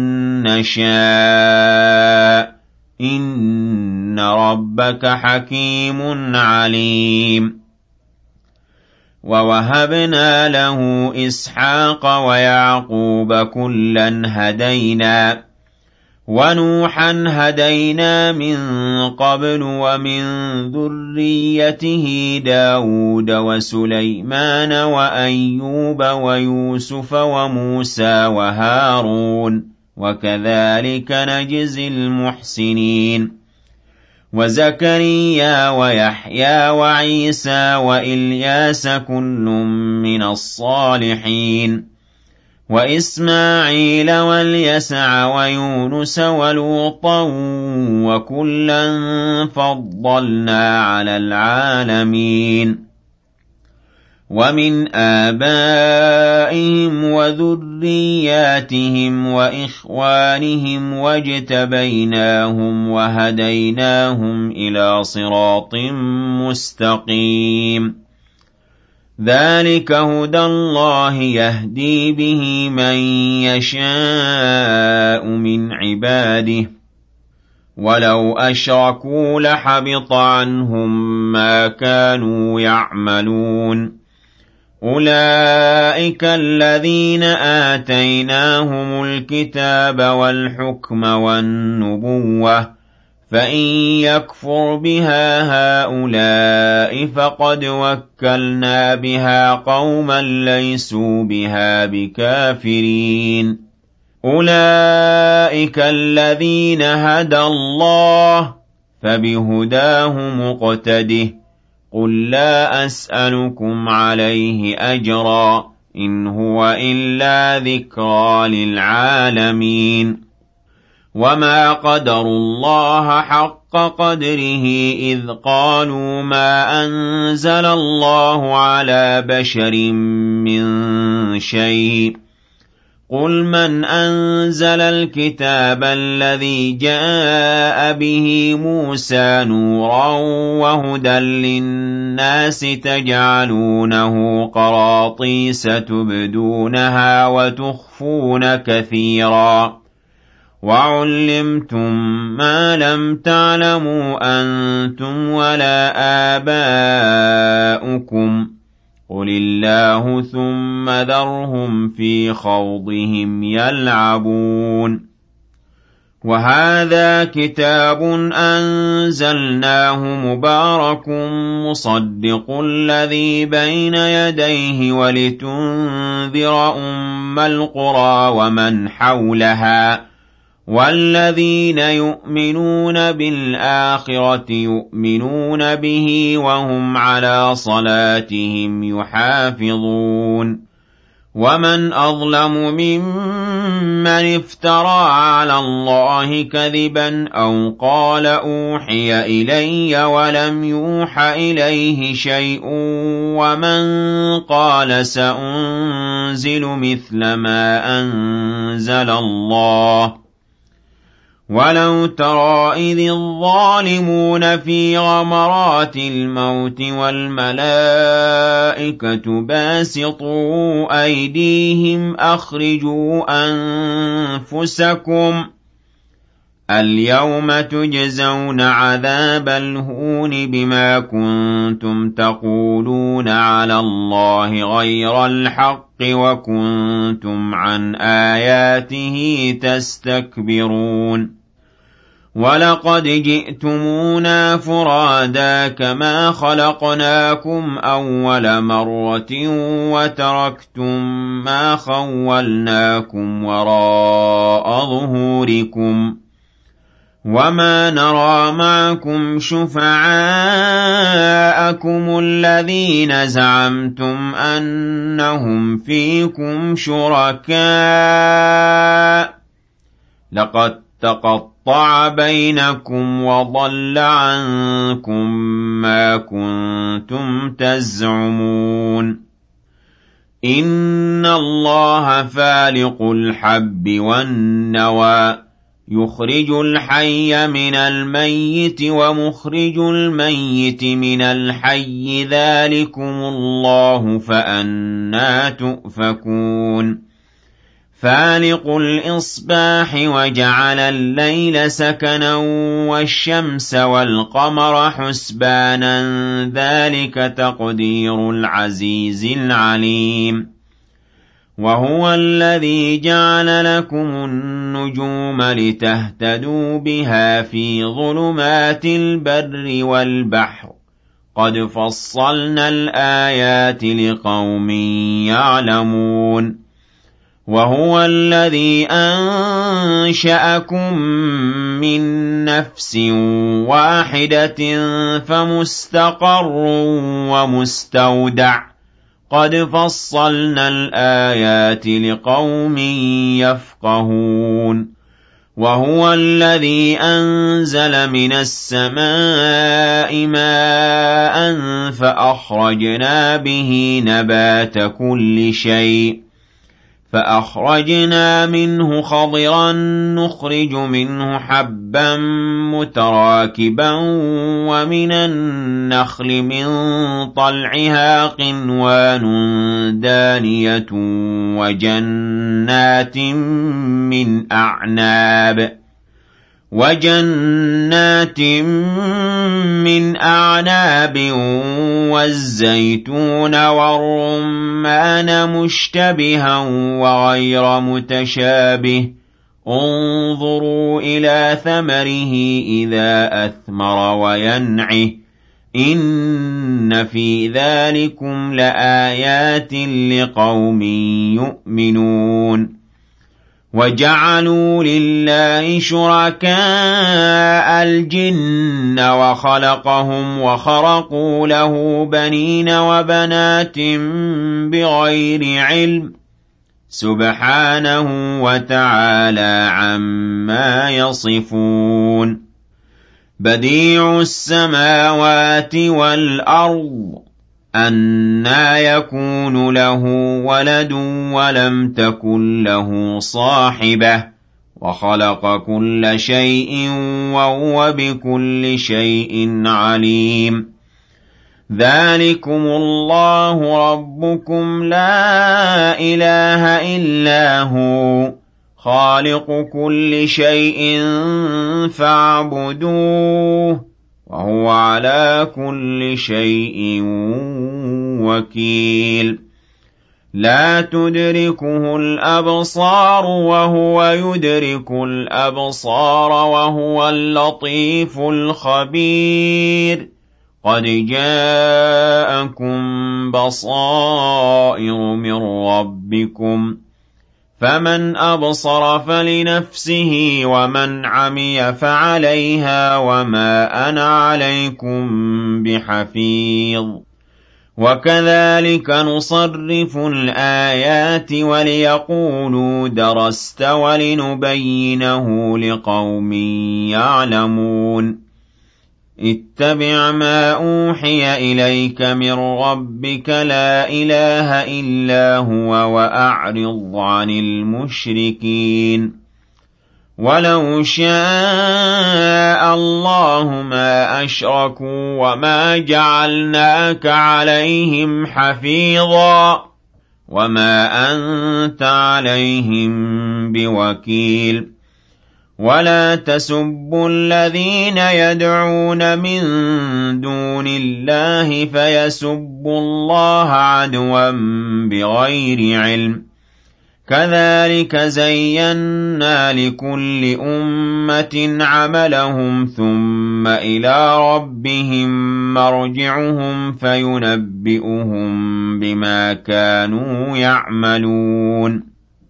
نَّشَاءُ ۗ إِنَّ رَبَّكَ حَكِيمٌ عَلِيمٌ وَوَهَبْنَا لَهُ إِسْحَاقَ وَيَعْقُوبَ كُلًّا هَدَيْنَا وَنُوحًا هَدَيْنَا مِن قَبْلُ وَمِن ذُرِّيَّتِهِ دَاوُودَ وَسُلَيْمَانَ وَأَيُّوبَ وَيُوسُفَ وَمُوسَىٰ وَهَارُونَ وَكَذَٰلِكَ نَجْزِي الْمُحْسِنِينَ وَزَكَرِيَّا وَيَحْيَىٰ وَعِيسَىٰ وَإِلْيَاسَ كُلٌّ مِّنَ الصَّالِحِينَ وَإِسْمَاعِيلَ وَالْيَسَعَ وَيُونُسَ وَلُوطًا وَكُلًّا فَضَّلْنَا عَلَى الْعَالَمِينَ وَمِنْ آبَائِهِمْ وَذُرِّيَّاتِهِمْ وَإِخْوَانِهِمْ وَاجْتَبَيْنَاهُمْ وَهَدَيْنَاهُمْ إِلَىٰ صِرَاطٍ مُّسْتَقِيمٍ ذَلِكَ هُدَى اللَّهِ يَهْدِي بِهِ مَن يَشَاءُ مِنْ عِبَادِهِ وَلَوْ أَشْرَكُوا لَحَبِطَ عَنْهُم مَّا كَانُوا يَعْمَلُونَ أُولَٰئِكَ الَّذِينَ آتَيْنَاهُمُ الْكِتَابَ وَالْحُكْمَ وَالنُّبُوَّةَ فَإِن يَكْفُرْ بِهَا هَٰؤُلَاءِ فَقَدْ وَكَّلْنَا بِهَا قَوْمًا لَّيْسُوا بِهَا بِكَافِرِينَ أُولَٰئِكَ الَّذِينَ هَدَى اللَّهُ فَبِهُدَاهُ مُقْتَدِهْ ۗ قُل لَّا أَسْأَلُكُمْ عَلَيْهِ أَجْرًا ۖ إِنْ هُوَ إِلَّا ذِكْرَىٰ لِلْعَالَمِينَ وَمَا قَدَرُوا اللَّهَ حَقَّ قَدْرِهِ إِذْ قَالُوا مَا أَنزَلَ اللَّهُ عَلَىٰ بَشَرٍ مِّن شَيْءٍ ۗ قُلْ مَنْ أَنزَلَ الْكِتَابَ الَّذِي جَاءَ بِهِ مُوسَىٰ نُورًا وَهُدًى لِّلنَّاسِ تَجْعَلُونَهُ قَرَاطِيسَ تُبْدُونَهَا وَتُخْفُونَ كَثِيرًا وَعُلِّمْتُم مَّا لَمْ تَعْلَمُوا أَنتُمْ وَلَا آبَاؤُكُمْ ۖ قُلِ اللَّهُ ثُمَّ ذَرْهُمْ فِي خَوْضِهِمْ يَلْعَبُونَ وَهَٰذَا كِتَابٌ أَنزَلْنَاهُ مُبَارَكٌ مُّصَدِّقُ الَّذِي بَيْنَ يَدَيْهِ وَلِتُنذِرَ أُمَّ الْقُرَىٰ وَمَنْ حَوْلَهَا وَالَّذِينَ يُؤْمِنُونَ بِالْآخِرَةِ يُؤْمِنُونَ بِهِ وَهُمْ عَلَىٰ صَلَاتِهِمْ يُحَافِظُونَ وَمَنْ أَظْلَمُ مِمَّنِ افْتَرَىٰ عَلَى اللَّهِ كَذِبًا أَوْ قَالَ أُوحِيَ إِلَيَّ وَلَمْ يُوحَ إِلَيْهِ شَيْءٌ وَمَنْ قَالَ سَأُنزِلُ مِثْلَ مَا أَنزَلَ اللَّهُ وَلَوْ تَرَىٰ إِذِ الظَّالِمُونَ فِي غَمَرَاتِ الْمَوْتِ وَالْمَلَائِكَةُ بَاسِطُو أَيْدِيهِمْ أَخْرِجُوا أَنفُسَكُمُ الْيَوْمَ تُجْزَوْنَ عَذَابَ الْهُونِ بِمَا كُنتُمْ تَقُولُونَ عَلَى اللَّهِ غَيْرَ الْحَقِّ وَكُنتُمْ عَنْ آيَاتِهِ تَسْتَكْبِرُونَ وَلَقَدْ جِئْتُمُونَا فُرَادَىٰ كَمَا خَلَقْنَاكُمْ أَوَّلَ مَرَّةٍ وَتَرَكْتُم مَّا خَوَّلْنَاكُمْ وَرَاءَ ظُهُورِكُمْ وَمَا نَرَىٰ مَعَكُمْ شُفَعَاءَكُمُ الَّذِينَ زَعَمْتُمْ أَنَّهُمْ فِيكُمْ شُرَكَاءُ لَقَد تَّقَطَّعَ بَيْنَكُمْ وَضَلَّ عَنكُم مَّا كُنتُمْ تَزْعُمُونَ إِنَّ اللَّهَ فَالِقُ الْحَبِّ وَالنَّوَىٰ يُخْرِجُ الْحَيَّ مِنَ الْمَيِّتِ وَمُخْرِجُ الْمَيِّتِ مِنَ الْحَيِّ ذَٰلِكُمُ اللَّهُ فَأَنَّىٰ تُؤْفَكُونَ فَالِقُ الْإِصْبَاحِ وَجَعَلَ اللَّيْلَ سَكَنًا وَالشَّمْسَ وَالْقَمَرَ حُسْبَانًا ذَٰلِكَ تَقْدِيرُ الْعَزِيزِ الْعَلِيمِ وَهُوَ الَّذِي جَعَلَ لَكُمُ النُّجُومَ لِتَهْتَدُوا بِهَا فِي ظُلُمَاتِ الْبَرِّ وَالْبَحْرِ قَدْ فَصَّلْنَا الْآيَاتِ لِقَوْمٍ يَعْلَمُونَ وَهُوَ الَّذِي أَنشَأَكُم مِّن نَّفْسٍ وَاحِدَةٍ فَمُسْتَقَرٌّ وَمُسْتَوْدَعٌ قَدْ فَصَّلْنَا الْآيَاتِ لِقَوْمٍ يَفْقَهُونَ وَهُوَ الَّذِي أَنزَلَ مِنَ السَّمَاءِ مَاءً فَأَخْرَجْنَا بِهِ نَبَاتَ كُلِّ شَيْءٍ فَأَخْرَجْنَا مِنْهُ خَضِرًا نُّخْرِجُ مِنْهُ حَبًّا مُّتَرَاكِبًا وَمِنَ النَّخْلِ مِن طَلْعِهَا قِنْوَانٌ دَانِيَةٌ وَجَنَّاتٍ مِّنْ أَعْنَابٍ وَجَنَّاتٍ مِّنْ أَعْنَابٍ وَالزَّيْتُونَ وَالرُّمَّانَ مُشْتَبِهًا وَغَيْرَ مُتَشَابِهٍ انظُرُوا إِلَىٰ ثَمَرِهِ إِذَا أَثْمَرَ وَيَنْعِهِ إِنَّ فِي ذَٰلِكُمْ لَآيَاتٍ لِقَوْمٍ يُؤْمِنُونَ وَجَعَلُوا لِلَّهِ شُرَكَاءَ الْجِنَّ وَخَلَقَهُمْ وَخَرَقُوا لَهُ بَنِينَ وَبَنَاتٍ بِغَيْرِ عِلْمٍ سُبْحَانَهُ وَتَعَالَىٰ عَمَّا يَصِفُونَ بَدِيعُ السَّمَاوَاتِ وَالْأَرْضِ أَنَّىٰ يَكُونُ لَهُ وَلَدٌ وَلَمْ تَكُن لَّهُ صَاحِبَةٌ وَخَلَقَ كُلَّ شَيْءٍ وَهُوَ بِكُلِّ شَيْءٍ عَلِيمٌ ذَٰلِكُمُ اللَّهُ رَبُّكُمْ لَا إِلَٰهَ إِلَّا هُوَ خَالِقُ كُلِّ شَيْءٍ فَاعْبُدُوهُ وَهُوَ عَلَىٰ كُلِّ شَيْءٍ وَكِيلٌ لَا تُدْرِكُهُ الْأَبْصَارُ وَهُوَ يُدْرِكُ الْأَبْصَارَ وَهُوَ اللَّطِيفُ الْخَبِيرُ قَدْ جَاءَكُم بَصَائِرُ مِن رَّبِّكُمْ فَمَنْ أَبْصَرَ فَلِنَفْسِهِ وَمَنْ عَمِيَ فَعَلَيْهَا وَمَا أَنَا عَلَيْكُمْ بِحَفِيظٍ وَكَذَلِكَ نُصَرِّفُ الْآيَاتِ وَلِيَقُولُوا دَرَسْتَ وَلِنُبَيِّنَهُ لِقَوْمٍ يَعْلَمُونَ اتَّبِعْ مَا أُوحِيَ إِلَيْكَ مِن رَّبِّكَ لَا إِلَٰهَ إِلَّا هُوَ وَأَعْرِضْ عَنِ الْمُشْرِكِينَ وَلَوْ شَاءَ اللَّهُ مَا أَشْرَكُوا وَمَا جَعَلْنَاكَ عَلَيْهِمْ حَفِيظًا وَمَا أَنتَ عَلَيْهِم بِوَكِيلٍ وَلَا تَسُبُّوا الَّذِينَ يَدْعُونَ مِن دُونِ اللَّهِ فَيَسُبُّوا اللَّهَ عَدْوًا بِغَيْرِ عِلْمٍ كَذَلِكَ زَيَّنَّا لِكُلِّ أُمَّةٍ عَمَلَهُمْ ثُمَّ إِلَىٰ رَبِّهِم مَّرْجِعُهُمْ فَيُنَبِّئُهُم بِمَا كَانُوا يَعْمَلُونَ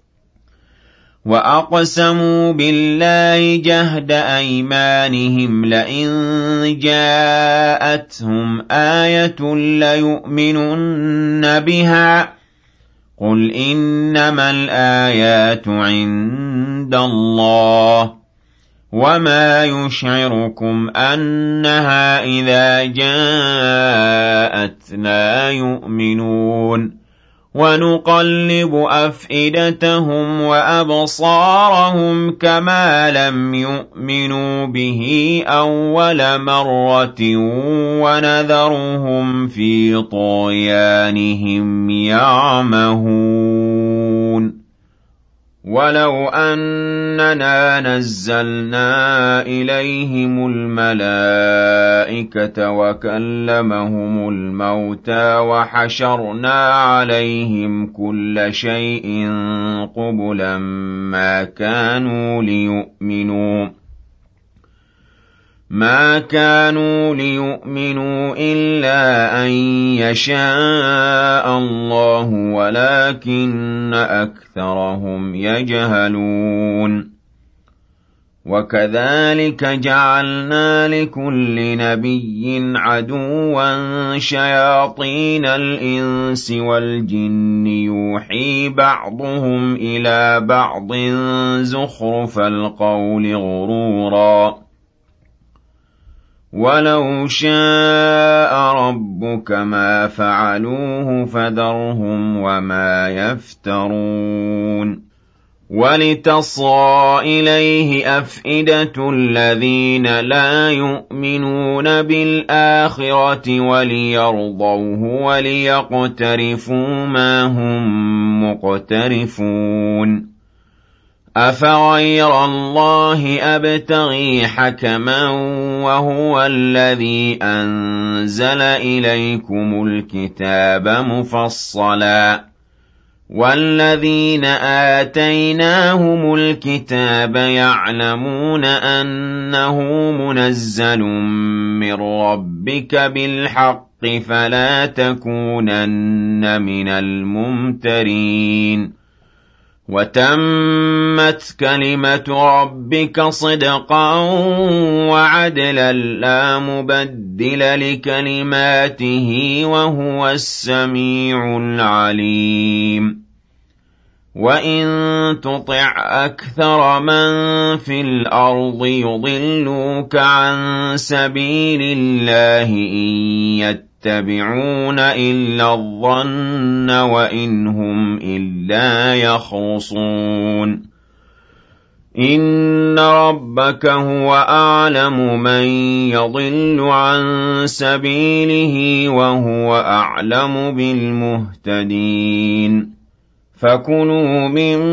وَأَقْسَمُوا بِاللَّهِ جَهْدَ أَيْمَانِهِمْ لَئِن جَاءَتْهُمْ آيَةٌ لَّيُؤْمِنُنَّ بِهَا قُلْ إِنَّمَا الْآيَاتُ عِندَ اللَّهِ وَمَا يُشْعِرُكُمْ أَنَّهَا إِذَا جَاءَتْ لَا يُؤْمِنُونَ وَنُقَلِّبُ أَفْئِدَتَهُمْ وَأَبْصَارَهُمْ كَمَا لَمْ يُؤْمِنُوا بِهِ أَوَّلَ مَرَّةٍ وَنَذَرُهُمْ فِي طُغْيَانِهِمْ يَعْمَهُونَ وَلَوْ أَنَّنَا نَزَّلْنَا إِلَيْهِمُ الْمَلَائِكَةَ وَكَلَّمَهُمُ الْمَوْتَىٰ وَحَشَرْنَا عَلَيْهِمْ كُلَّ شَيْءٍ قُبُلًا مَّا كَانُوا لِيُؤْمِنُوا مَا كَانُوا لِيُؤْمِنُوا إِلَّا أَن يَشَاءَ اللَّهُ وَلَٰكِنَّ أَكْثَرَهُمْ يَجْهَلُونَ وَكَذَٰلِكَ جَعَلْنَا لِكُلِّ نَبِيٍّ عَدُوًّا شَيَاطِينَ الْإِنسِ وَالْجِنِّ يُوحِي بَعْضُهُمْ إِلَىٰ بَعْضٍ زُخْرُفَ الْقَوْلِ غُرُورًا وَلَوْ شَاءَ رَبُّكَ مَا فَعَلُوهُ فَذَرْهُمْ وَمَا يَفْتَرُونَ وَلِتَصْغَىٰ إِلَيْهِ أَفْئِدَةُ الَّذِينَ لَا يُؤْمِنُونَ بِالْآخِرَةِ وَلِيَرْضَوْهُ وَلِيَقْتَرِفُوا مَا هُم مُّقْتَرِفُونَ أَفَغَيْرَ اللَّهِ أَبْتَغِي حَكَمًا وَهُوَ الَّذِي أَنزَلَ إِلَيْكُمُ الْكِتَابَ مُفَصَّلًا وَالَّذِينَ آتَيْنَاهُمُ الْكِتَابَ يَعْلَمُونَ أَنَّهُ مُنَزَّلٌ مِّن رَّبِّكَ بِالْحَقِّ فَلَا تَكُونَنَّ مِنَ الْمُمْتَرِينَ وَتَمَّتْ كَلِمَةُ رَبِّكَ صِدْقًا وَعَدْلًا لَّا مُبَدِّلَ لِكَلِمَاتِهِ وَهُوَ السَّمِيعُ الْعَلِيمُ وَإِن تُطِعْ أَكْثَرَ مَن فِي الْأَرْضِ يُضِلُّوكَ عَن سَبِيلِ اللَّهِ إِن يَتَّبِعُونَ إِلَّا الظَّنَّ وَإِنْ هُمْ إِلَّا يَخْرُصُونَ إِنَّ رَبَّكَ هُوَ أَعْلَمُ مَن يَضِلُّ عَن سَبِيلِهِ وَهُوَ أَعْلَمُ بِالْمُهْتَدِينَ فَكُلُوا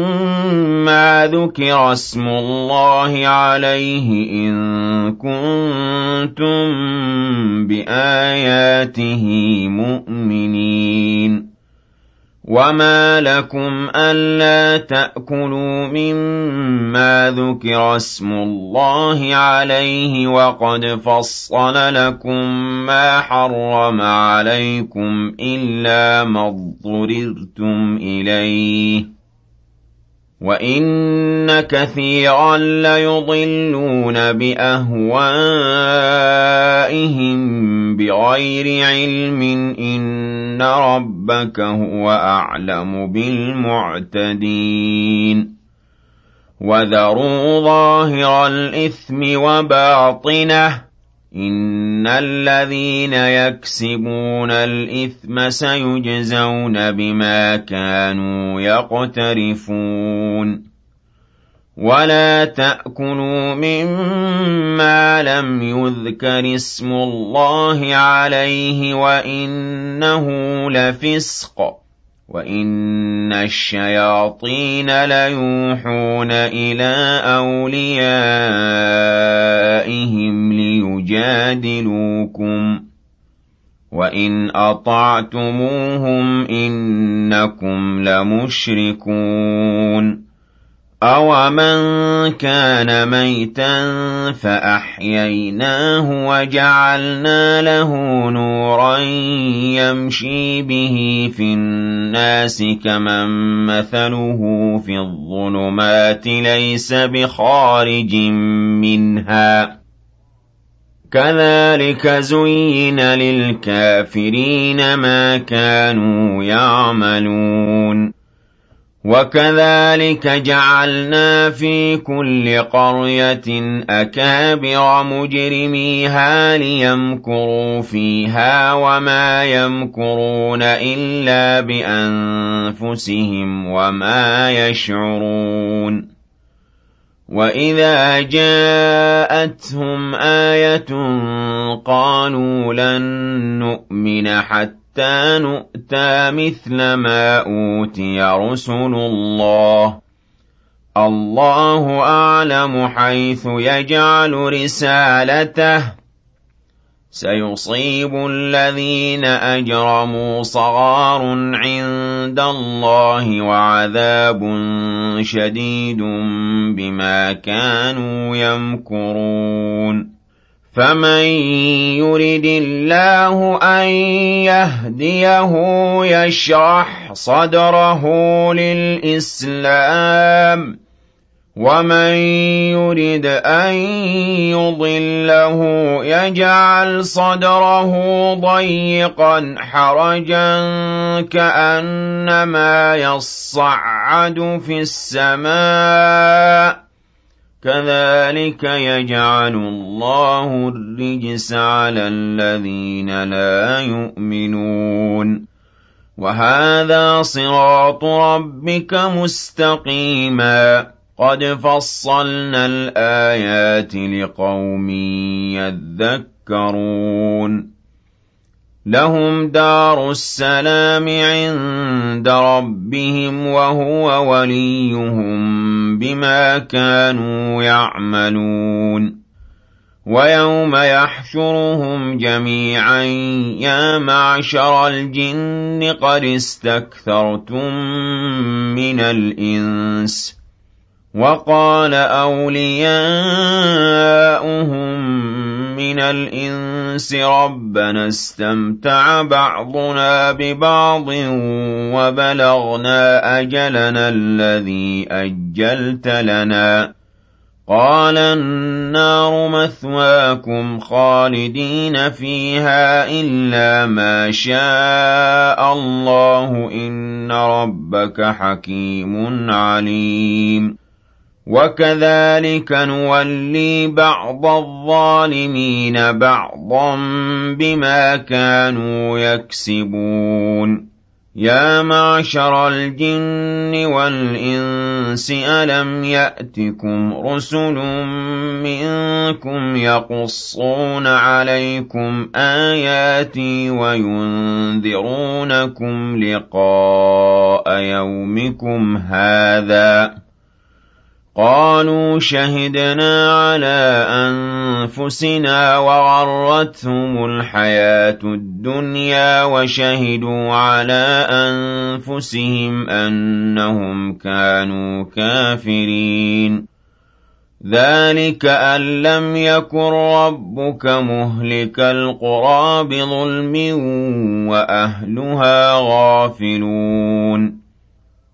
مِمَّا ذُكِرَ اسْمُ اللَّهِ عَلَيْهِ إِن كُنتُم بِآيَاتِهِ مُؤْمِنِينَ وَمَا لَكُمْ أَلَّا تَأْكُلُوا مِمَّا ذُكِرَ اسْمُ اللَّهِ عَلَيْهِ وَقَدْ فَصَّلَ لَكُم مَّا حَرَّمَ عَلَيْكُمْ إِلَّا مَا اضْطُرِرْتُمْ إِلَيْهِ وَإِنَّ كَثِيرًا لَّيُضِلُّونَ بِأَهْوَائِهِم بِغَيْرِ عِلْمٍ إِنَّ رَبَّكَ هُوَ أَعْلَمُ بِالْمُعْتَدِينَ وَذَرُوا ظَاهِرَ الْإِثْمِ وَبَاطِنَهُ إِنَّ الَّذِينَ يَكْسِبُونَ الْإِثْمَ سَيُجْزَوْنَ بِمَا كَانُوا يَقْتَرِفُونَ وَلَا تَأْكُلُوا مِمَّا لَمْ يُذْكَرِ اسْمُ اللَّهِ عَلَيْهِ وَإِنَّهُ لَفِسْقٌ وَإِنَّ الشَّيَاطِينَ لَيُوحُونَ إِلَىٰ أَوْلِيَائِهِمْ لِيُجَادِلُوكُمْ وَإِنْ أَطَعْتُمُوهُمْ إِنَّكُمْ لَمُشْرِكُونَ أَوَمَنْ كَانَ مَيْتًا فَأَحْيَيْنَاهُ وَجَعَلْنَا لَهُ نُورًا يَمْشِي بِهِ فِي النَّاسِ كَمَن مَّثَلُهُ فِي الظُّلُمَاتِ لَيْسَ بِخَارِجٍ مِّنْهَا كَذَلِكَ زُيِّنَ لِلْكَافِرِينَ مَا كَانُوا يَعْمَلُونَ وَكَذَلِكَ جَعَلْنَا فِي كُلِّ قَرْيَةٍ أَكَابِرَ مُجْرِمِيهَا لِيَمْكُرُوا فِيهَا وَمَا يَمْكُرُونَ إِلَّا بِأَنفُسِهِمْ وَمَا يَشْعُرُونَ وَإِذَا جَاءَتْهُمْ آيَةٌ قَالُوا لَن نُّؤْمِنَ حَتَّىٰ حَتَّىٰ نُؤْتَىٰ مِثْلَ مَا أُوتِيَ رُسُلُ اللَّهِ اللَّهُ أَعْلَمُ حَيْثُ يَجْعَلُ رِسَالَتَهُ سَيُصِيبُ الَّذِينَ أَجْرَمُوا صَغَارٌ عِندَ اللَّهِ وَعَذَابٌ شَدِيدٌ بِمَا كَانُوا يَمْكُرُونَ فَمَن يُرِدِ اللَّهُ أَن يَهْدِيَهُ يَشْرَحْ صَدْرَهُ لِلْإِسْلَامِ وَمَن يُرِدْ أَن يُضِلَّهُ يَجْعَلْ صَدْرَهُ ضَيِّقًا حَرَجًا كَأَنَّمَا يَصَّعَّدُ فِي السَّمَاءِ كَذَلِكَ يَجْعَلُ اللَّهُ الرِّجْسَ عَلَى الَّذِينَ لَا يُؤْمِنُونَ وَهَٰذَا صِرَاطُ رَبِّكَ مُسْتَقِيمًا قَدْ فَصَّلْنَا الْآيَاتِ لِقَوْمٍ يَذَّكَّرُونَ لَهُمْ دَارُ السَّلَامِ عِندَ رَبِّهِمْ وَهُوَ وَلِيُّهُم بِمَا كَانُوا يَعْمَلُونَ وَيَوْمَ يَحْشُرُهُمْ جَمِيعًا يَا مَعْشَرَ الْجِنِّ قَدِ اسْتَكْثَرْتُم مِّنَ الْإِنسِ وَقَالَ أَوْلِيَاؤُهُم مِّنَ الْإِنسِ رَبَّنَا اسْتَمْتَعَ بَعْضُنَا بِبَعْضٍ وَبَلَغْنَا أَجَلَنَا الَّذِي أَجَّلْتَ لَنَا قَالَ النَّارُ مَثْوَاكُمْ خَالِدِينَ فِيهَا إِلَّا مَا شَاءَ اللَّهُ إِنَّ رَبَّكَ حَكِيمٌ عَلِيمٌ وَكَذَلِكَ نُوَلِّي بَعْضَ الظَّالِمِينَ بَعْضًا بِمَا كَانُوا يَكْسِبُونَ يَا مَعْشَرَ الْجِنِّ وَالْإِنسِ أَلَمْ يَأْتِكُمْ رُسُلٌ مِّنكُمْ يَقُصُّونَ عَلَيْكُمْ آيَاتِي وَيُنذِرُونَكُمْ لِقَاءَ يَوْمِكُمْ هَٰذَا قَالُوا شَهِدْنَا عَلَىٰ أَنفُسِنَا وَغَرَّتْهُمُ الْحَيَاةُ الدُّنْيَا وَشَهِدُوا عَلَىٰ أَنفُسِهِمْ أَنَّهُمْ كَانُوا كَافِرِينَ ذَٰلِكَ أَن لَّمْ يَكُن رَّبُّكَ مُهْلِكَ الْقُرَىٰ بِظُلْمٍ وَأَهْلُهَا غَافِلُونَ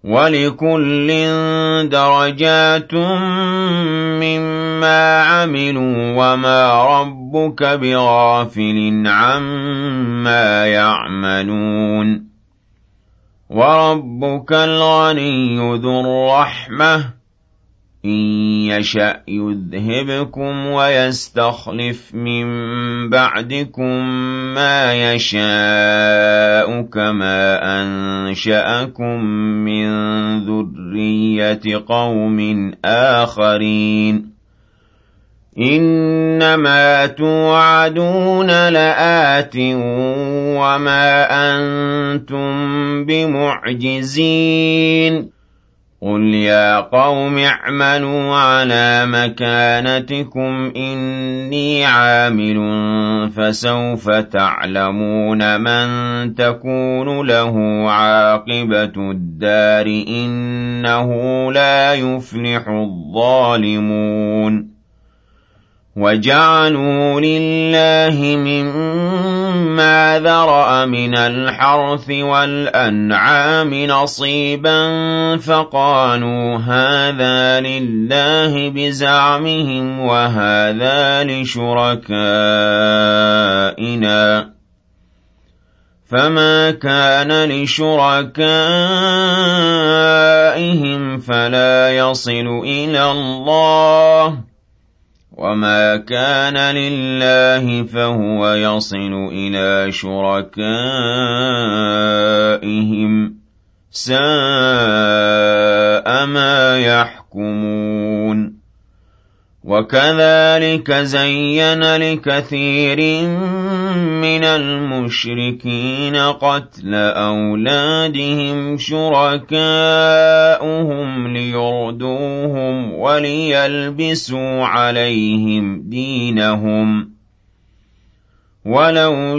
وَلِكُلٍّ دَرَجَاتٌ مِّمَّا عَمِلُوا وَمَا رَبُّكَ بِغَافِلٍ عَمَّا يَعْمَلُونَ وَرَبُّكَ الْغَنِيُّ ذُو الرَّحْمَةِ إِن يَشَأْ يُذْهِبْكُمْ وَيَسْتَخْلِفْ مِن بَعْدِكُم مَّا يَشَاءُ كَمَا أَنشَأَكُم مِّن ذُرِّيَّةِ قَوْمٍ آخَرِينَ إِنَّمَا تُوعَدُونَ لَآتٍ وَمَا أَنتُم بِمُعْجِزِينَ قُلْ يَا قَوْمِ اعْمَلُوا عَلَىٰ مَكَانَتِكُمْ إِنِّي عَامِلٌ فَسَوْفَ تَعْلَمُونَ مَن تَكُونُ لَهُ عَاقِبَةُ الدَّارِ ۖ إِنَّهُ لَا يُفْلِحُ الظَّالِمُونَ وَجَعَلُوا لِلَّهِ مِمَّا ذَرَأَ مِنَ الْحَرْثِ وَالْأَنْعَامِ نَصِيبًا فَقَالُوا هَٰذَا لِلَّهِ بِزَعْمِهِمْ وَهَٰذَا لِشُرَكَائِنَا ۖ فَمَا كَانَ لِشُرَكَائِهِمْ فَلَا يَصِلُ إِلَى اللَّهِ وَمَا كَانَ لِلَّهِ فَهُوَ يَصِلُ إِلَىٰ شُرَكَائِهِمْ سَاءَ مَا يَحْكُمُونَ وَكَذَٰلِكَ زَيَّنَ لِكَثِيرٍ مِّنَ الْمُشْرِكِينَ قَتْلَ أَوْلَادِهِمْ شُرَكَاؤُهُمْ لِيُرْدُوهُمْ وَلِيَلْبِسُوا عَلَيْهِمْ دِينَهُمْ ۖ وَلَوْ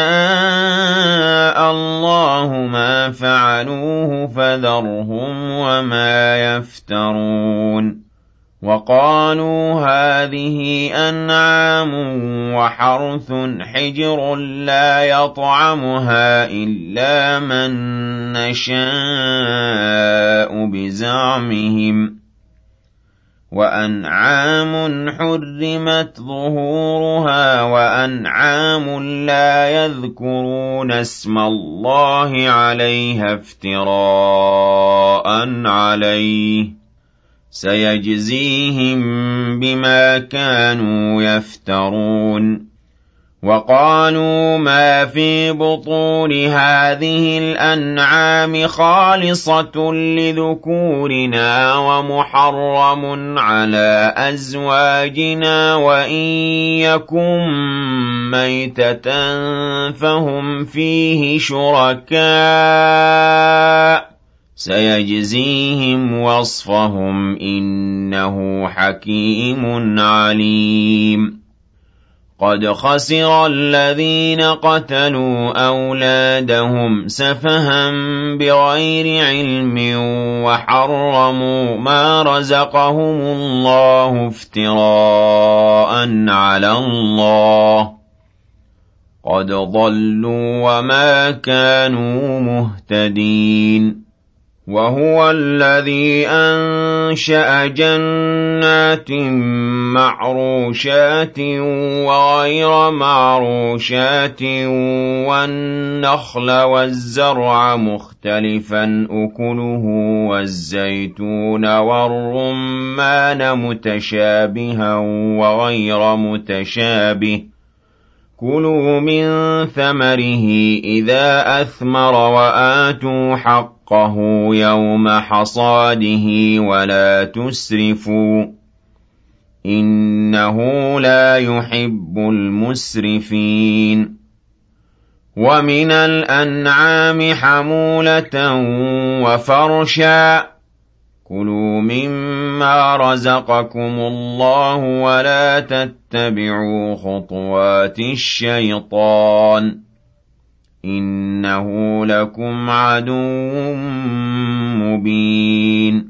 شَاءَ اللَّهُ مَا فَعَلُوهُ فَذَرْهُمْ وَمَا يَفْتَرُونَ وَقَالُوا هَٰذِهِ أَنْعَامٌ وَحَرْثٌ حِجْرٌ لَّا يَطْعَمُهَا إِلَّا مَن نَّشَاءُ بِزَعْمِهِمْ وَأَنْعَامٌ حُرِّمَتْ ظُهُورُهَا وَأَنْعَامٌ لَّا يَذْكُرُونَ اسْمَ اللَّهِ عَلَيْهَا افْتِرَاءً عَلَيْهِ سَيَجْزِيهِم بِمَا كَانُوا يَفْتَرُونَ وَقَالُوا مَا فِي بُطُونِ هَٰذِهِ الْأَنْعَامِ خَالِصَةٌ لِّذُكُورِنَا وَمُحَرَّمٌ عَلَىٰ أَزْوَاجِنَا وَإِن يَكُن مَّيْتَةً فَهُمْ فِيهِ شُرَكَاءُ سَيَجْزِيهِمْ وَصْفَهُمْ إِنَّهُ حَكِيمٌ عَلِيمٌ قَدْ خَسِرَ الَّذِينَ قَتَلُوا أَوْلَادَهُمْ سَفَهًا بِغَيْرِ عِلْمٍ وَحَرَّمُوا مَا رَزَقَهُمُ اللَّهُ افْتِرَاءً عَلَى اللَّهِ قَدْ ضَلُّوا وَمَا كَانُوا مُهْتَدِينَ وَهُوَ الَّذِي أَنشَأَ جَنَّاتٍ مَّعْرُوشَاتٍ وَغَيْرَ مَعْرُوشَاتٍ وَالنَّخْلَ وَالزَّرْعَ مُخْتَلِفًا أُكُلُهُ وَالزَّيْتُونَ وَالرُّمَّانَ مُتَشَابِهًا وَغَيْرَ مُتَشَابِهٍ ۚ كُلُوا مِن ثَمَرِهِ إِذَا أَثْمَرَ وَآتُوا حَقَّهُ يَوْمَ حَصَادِهِ وَلَا تُسْرِفُوا ۚ إِنَّهُ لَا يُحِبُّ الْمُسْرِفِينَ وَمِنَ الْأَنْعَامِ حَمُولَةً وَفَرْشًا ۚ كُلُوا مِمَّا رَزَقَكُمُ اللَّهُ وَلَا تَتَّبِعُوا خُطُوَاتِ الشَّيْطَانِ ۚ إِنَّهُ لَكُمْ عَدُوٌّ مُّبِينٌ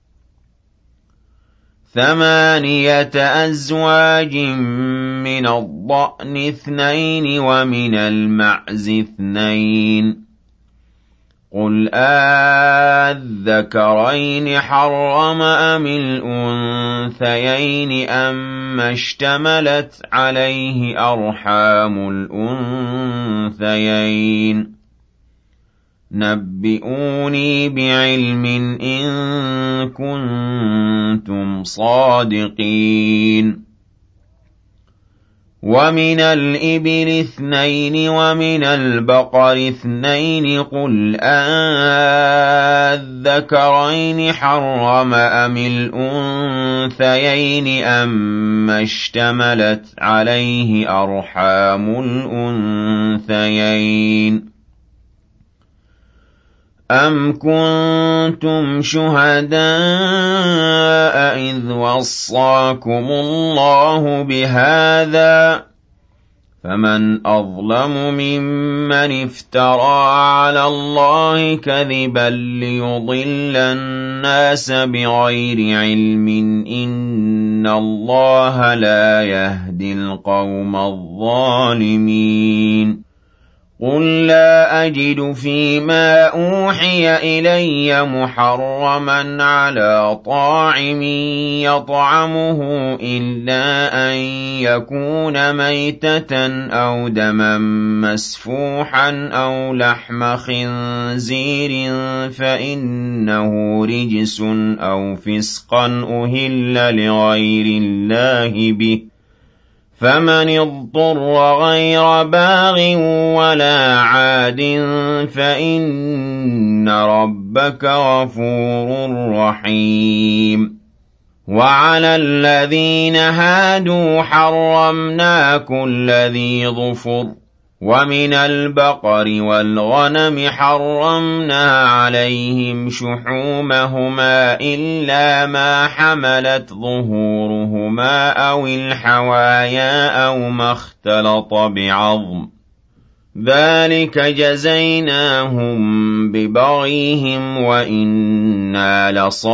ثَمَانِيَةَ أَزْوَاجٍ مِّنَ الضَّأْنِ اثْنَيْنِ وَمِنَ الْمَعْزِ اثْنَيْنِ قُلْ آلذَّكَرَيْنِ حَرَّمَ أَمِ الْأُنثَيَيْنِ أَمَّا اشْتَمَلَتْ عَلَيْهِ أَرْحَامُ الْأُنثَيَيْنِ نَبِّئُونِي بِعِلْمٍ إِن كُنتُمْ صَادِقِينَ وَمِنَ الْإِبِلِ اثْنَيْنِ وَمِنَ الْبَقَرِ اثْنَيْنِ قُلْ آلذَّكَرَيْنِ حَرَّمَ أَمِ الْأُنثَيَيْنِ أَمَّا اشْتَمَلَتْ عَلَيْهِ أَرْحَامُ الْأُنثَيَيْنِ أَمْ كُنتُمْ شُهَدَاءَ إِذْ وَصَّاكُمُ اللَّهُ بِهَٰذَا ۚ فَمَنْ أَظْلَمُ مِمَّنِ افْتَرَىٰ عَلَى اللَّهِ كَذِبًا لِّيُضِلَّ النَّاسَ بِغَيْرِ عِلْمٍ ۗ إِنَّ اللَّهَ لَا يَهْدِي الْقَوْمَ الظَّالِمِينَ قُل لَّا أَجِدُ فِيمَا أُوحِيَ إِلَيَّ مُحَرَّمًا عَلَىٰ طَاعِمٍ يَطْعَمُهُ إِلَّا أَن يَكُونَ مَيْتَةً أَوْ دَمًا مَّسْفُوحًا أَوْ لَحْمَ خِنزِيرٍ فَإِنَّهُ رِجْسٌ أَوْ فِسْقًا أُهِلَّ لِغَيْرِ اللَّهِ بِهِ ۚ فَمَنِ اضْطُرَّ غَيْرَ بَاغٍ وَلَا عَادٍ فَإِنَّ رَبَّكَ غَفُورٌ رَّحِيمٌ وَعَلَى الَّذِينَ هَادُوا حَرَّمْنَا كُلَّ ذِي ظُفُرٍ ۖ وَمِنَ الْبَقَرِ وَالْغَنَمِ حَرَّمْنَا عَلَيْهِمْ شُحُومَهُمَا إِلَّا مَا حَمَلَتْ ظُهُورُهُمَا أَوِ الْحَوَايَا أَوْ مَا اخْتَلَطَ بِعَظْمٍ ۚ ذَٰلِكَ جَزَيْنَاهُم بِبَغْيِهِمْ وَإِنَّا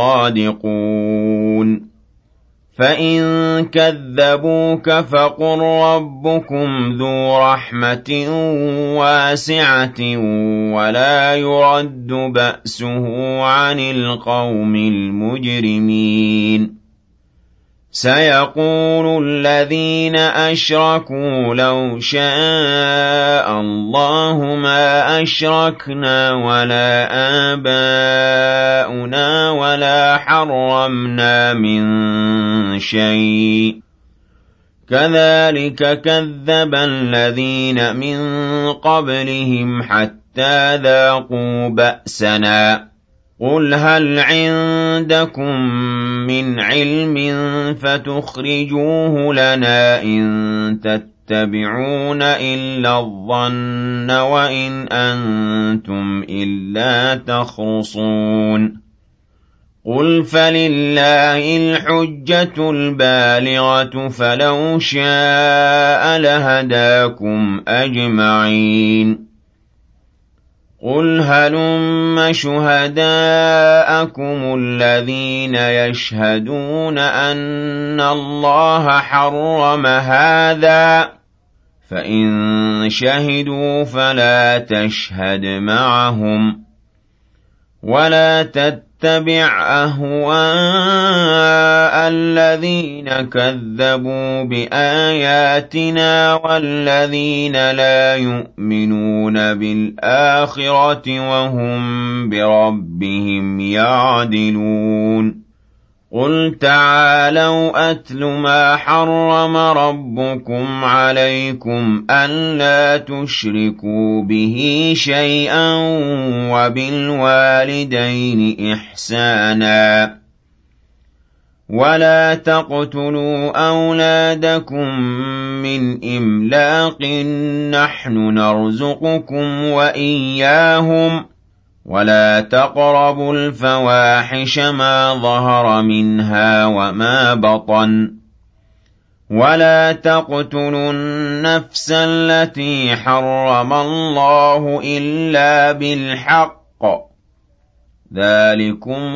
لَصَادِقُونَ فَإِن كَذَّبُوكَ فَقُل رَّبُّكُمْ ذُو رَحْمَةٍ وَاسِعَةٍ وَلَا يُرَدُّ بَأْسُهُ عَنِ الْقَوْمِ الْمُجْرِمِينَ سَيَقُولُ الَّذِينَ أَشْرَكُوا لَوْ شَاءَ اللَّهُ مَا أَشْرَكْنَا وَلَا آبَاؤُنَا وَلَا حَرَّمْنَا مِن شَيْءٍ ۚ كَذَٰلِكَ كَذَّبَ الَّذِينَ مِن قَبْلِهِمْ حَتَّىٰ ذَاقُوا بَأْسَنَا ۗ قُلْ هَلْ عِندَكُم مِّنْ عِلْمٍ فَتُخْرِجُوهُ لَنَا ۖ إِن تَتَّبِعُونَ إِلَّا الظَّنَّ وَإِنْ أَنتُمْ إِلَّا تَخْرُصُونَ قُلْ فَلِلَّهِ الْحُجَّةُ الْبَالِغَةُ ۖ فَلَوْ شَاءَ لَهَدَاكُمْ أَجْمَعِينَ قُلْ هَلُمَّ شُهَدَاءَكُمُ الَّذِينَ يَشْهَدُونَ أَنَّ اللَّهَ حَرَّمَ هَٰذَا ۖ فَإِن شَهِدُوا فَلَا تَشْهَدْ مَعَهُمْ وَلَا تَتَّبِعْ أَهْوَاءَ الَّذِينَ كَذَّبُوا بِآيَاتِنَا وَالَّذِينَ لَا يُؤْمِنُونَ بِالْآخِرَةِ وَهُم بِرَبِّهِمْ يَعْدِلُونَ قُلْ تَعَالَوْا أَتْلُ مَا حَرَّمَ رَبُّكُمْ عَلَيْكُمْ أَلَّا تُشْرِكُوا بِهِ شَيْئًا وَبِالْوَالِدَيْنِ إِحْسَانًا وَلَا تَقْتُلُوا أَوْلَادَكُم مِّنْ إِمْلَاقٍ ۖ نَّحْنُ نَرْزُقُكُمْ وَإِيَّاهُمْ ۖ وَلَا تَقْرَبُوا الْفَوَاحِشَ مَا ظَهَرَ مِنْهَا وَمَا بَطَنَ ۖ وَلَا تَقْتُلُوا النَّفْسَ الَّتِي حَرَّمَ اللَّهُ إِلَّا بِالْحَقِّ ۚ ذَٰلِكُمْ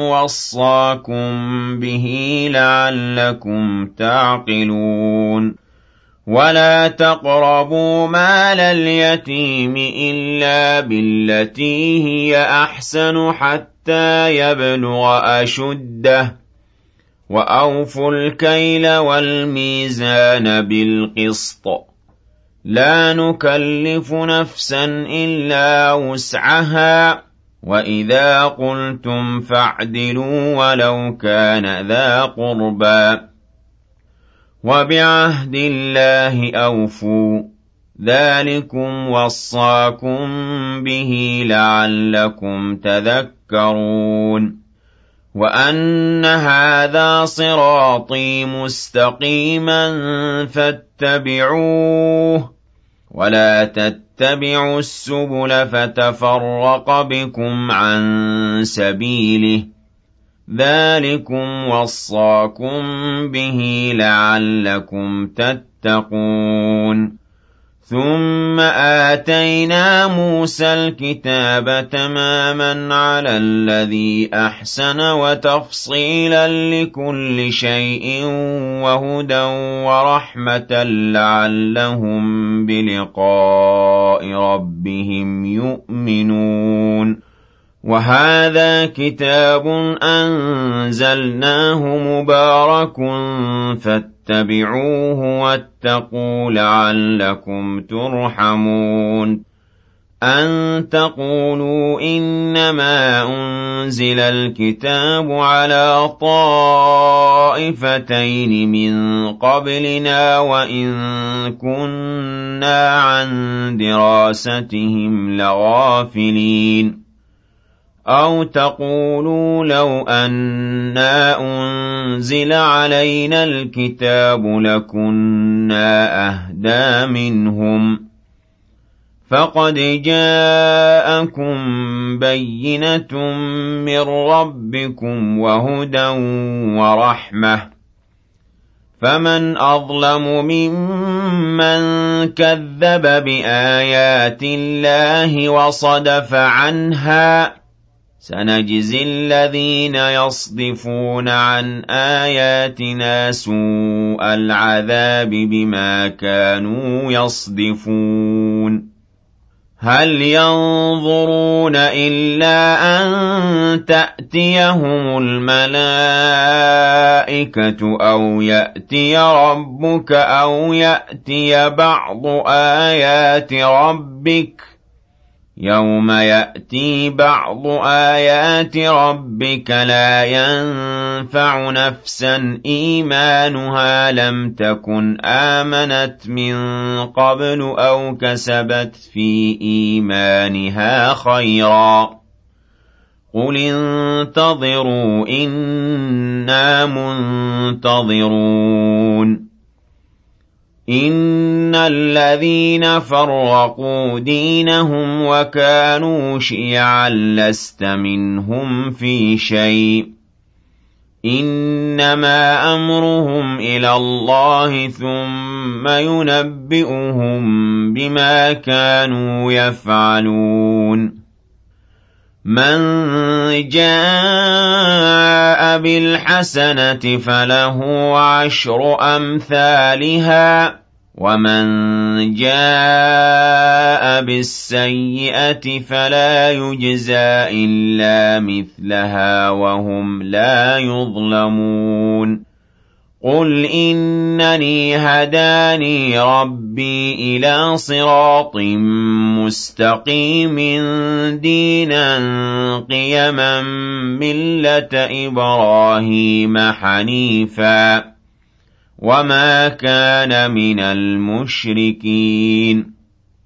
وَصَّاكُم بِهِ لَعَلَّكُمْ تَعْقِلُونَ ولا تقربوا مال اليتيم إلا بالتي هي أحسن حتى يبلغ أشده وأوفوا الكيل والميزان بالقسط لا نكلف نفسا إلا وسعها وإذا قلتم فاعدلوا ولو كان ذا قربى وبعهد الله أوفوا ذلكم وصاكم به لعلكم تذكرون وأن هذا صراطي مستقيما فاتبعوه ولا تتبعوا السبل فتفرق بكم عن سبيله ذلكم وصاكم به لعلكم تتقون ثم آتينا موسى الكتاب تماما على الذي أحسن وتفصيلا لكل شيء وهدى ورحمة لعلهم بلقاء ربهم يؤمنون وهذا كتاب أنزلناه مبارك فاتبعوه واتقوا لعلكم ترحمون أن تقولوا إنما أنزل الكتاب على طائفتين من قبلنا وإن كنا عن دراستهم لغافلين أو تقولوا لو أنا أنزل علينا الكتاب لكنا أهدى منهم فقد جاءكم بينة من ربكم وهدى ورحمة فمن أظلم ممن كذب بآيات الله وصدف عنها سنجزي الذين يصدفون عن آياتنا سوء العذاب بما كانوا يصدفون هل ينظرون إلا أن تأتيهم الملائكة أو يأتي ربك أو يأتي بعض آيات ربك يوم يأتي بعض آيات ربك لا ينفع نفسا إيمانها لم تكن آمنت من قبل أو كسبت في إيمانها خيرا قل انتظروا إنا منتظرون إن الذين فرقوا دينهم وكانوا شيعا لست منهم في شيء إنما أمرهم إلى الله ثم ينبئهم بما كانوا يفعلون من جاء بالحسنة فله عشر أمثالها ومن جاء بالسيئة فلا يجزى إلا مثلها وهم لا يظلمون قل إنني هداني ربي إلى صراط مستقيم دينا قيما ملة إبراهيم حنيفا وما كان من المشركين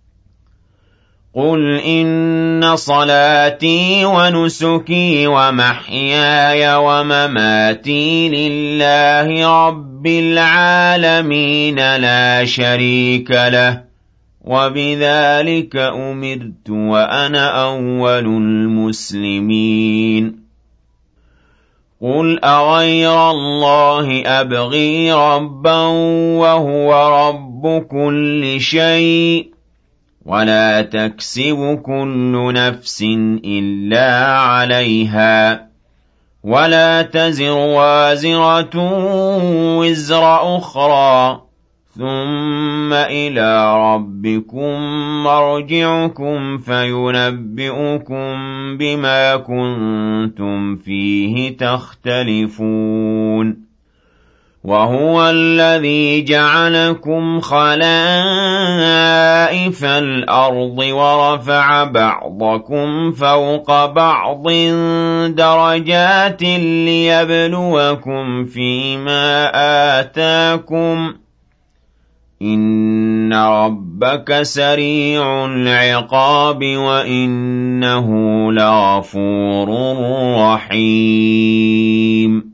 قل إن صلاتي ونسكي ومحياي ومماتي لله رب العالمين لا شريك له وبذلك أمرت وأنا أول المسلمين قل أغير الله أبغي ربا وهو رب كل شيء ولا تكسب كل نفس إلا عليها ولا تزر وازرة وزر أخرى ثُمَّ إِلَىٰ رَبِّكُم مَّرْجِعُكُمْ فَيُنَبِّئُكُم بِمَا كُنتُمْ فِيهِ تَخْتَلِفُونَ وَهُوَ الَّذِي جَعَلَكُمْ خَلَائِفَ الْأَرْضِ وَرَفَعَ بَعْضَكُمْ فَوْقَ بَعْضٍ دَرَجَاتٍ لِّيَبْلُوَكُمْ فِيمَا آتَاكُمْ ۗ إِنَّ رَبَّكَ سَرِيعُ الْعِقَابِ وَإِنَّهُ لَغَفُورٌ رَّحِيمٌ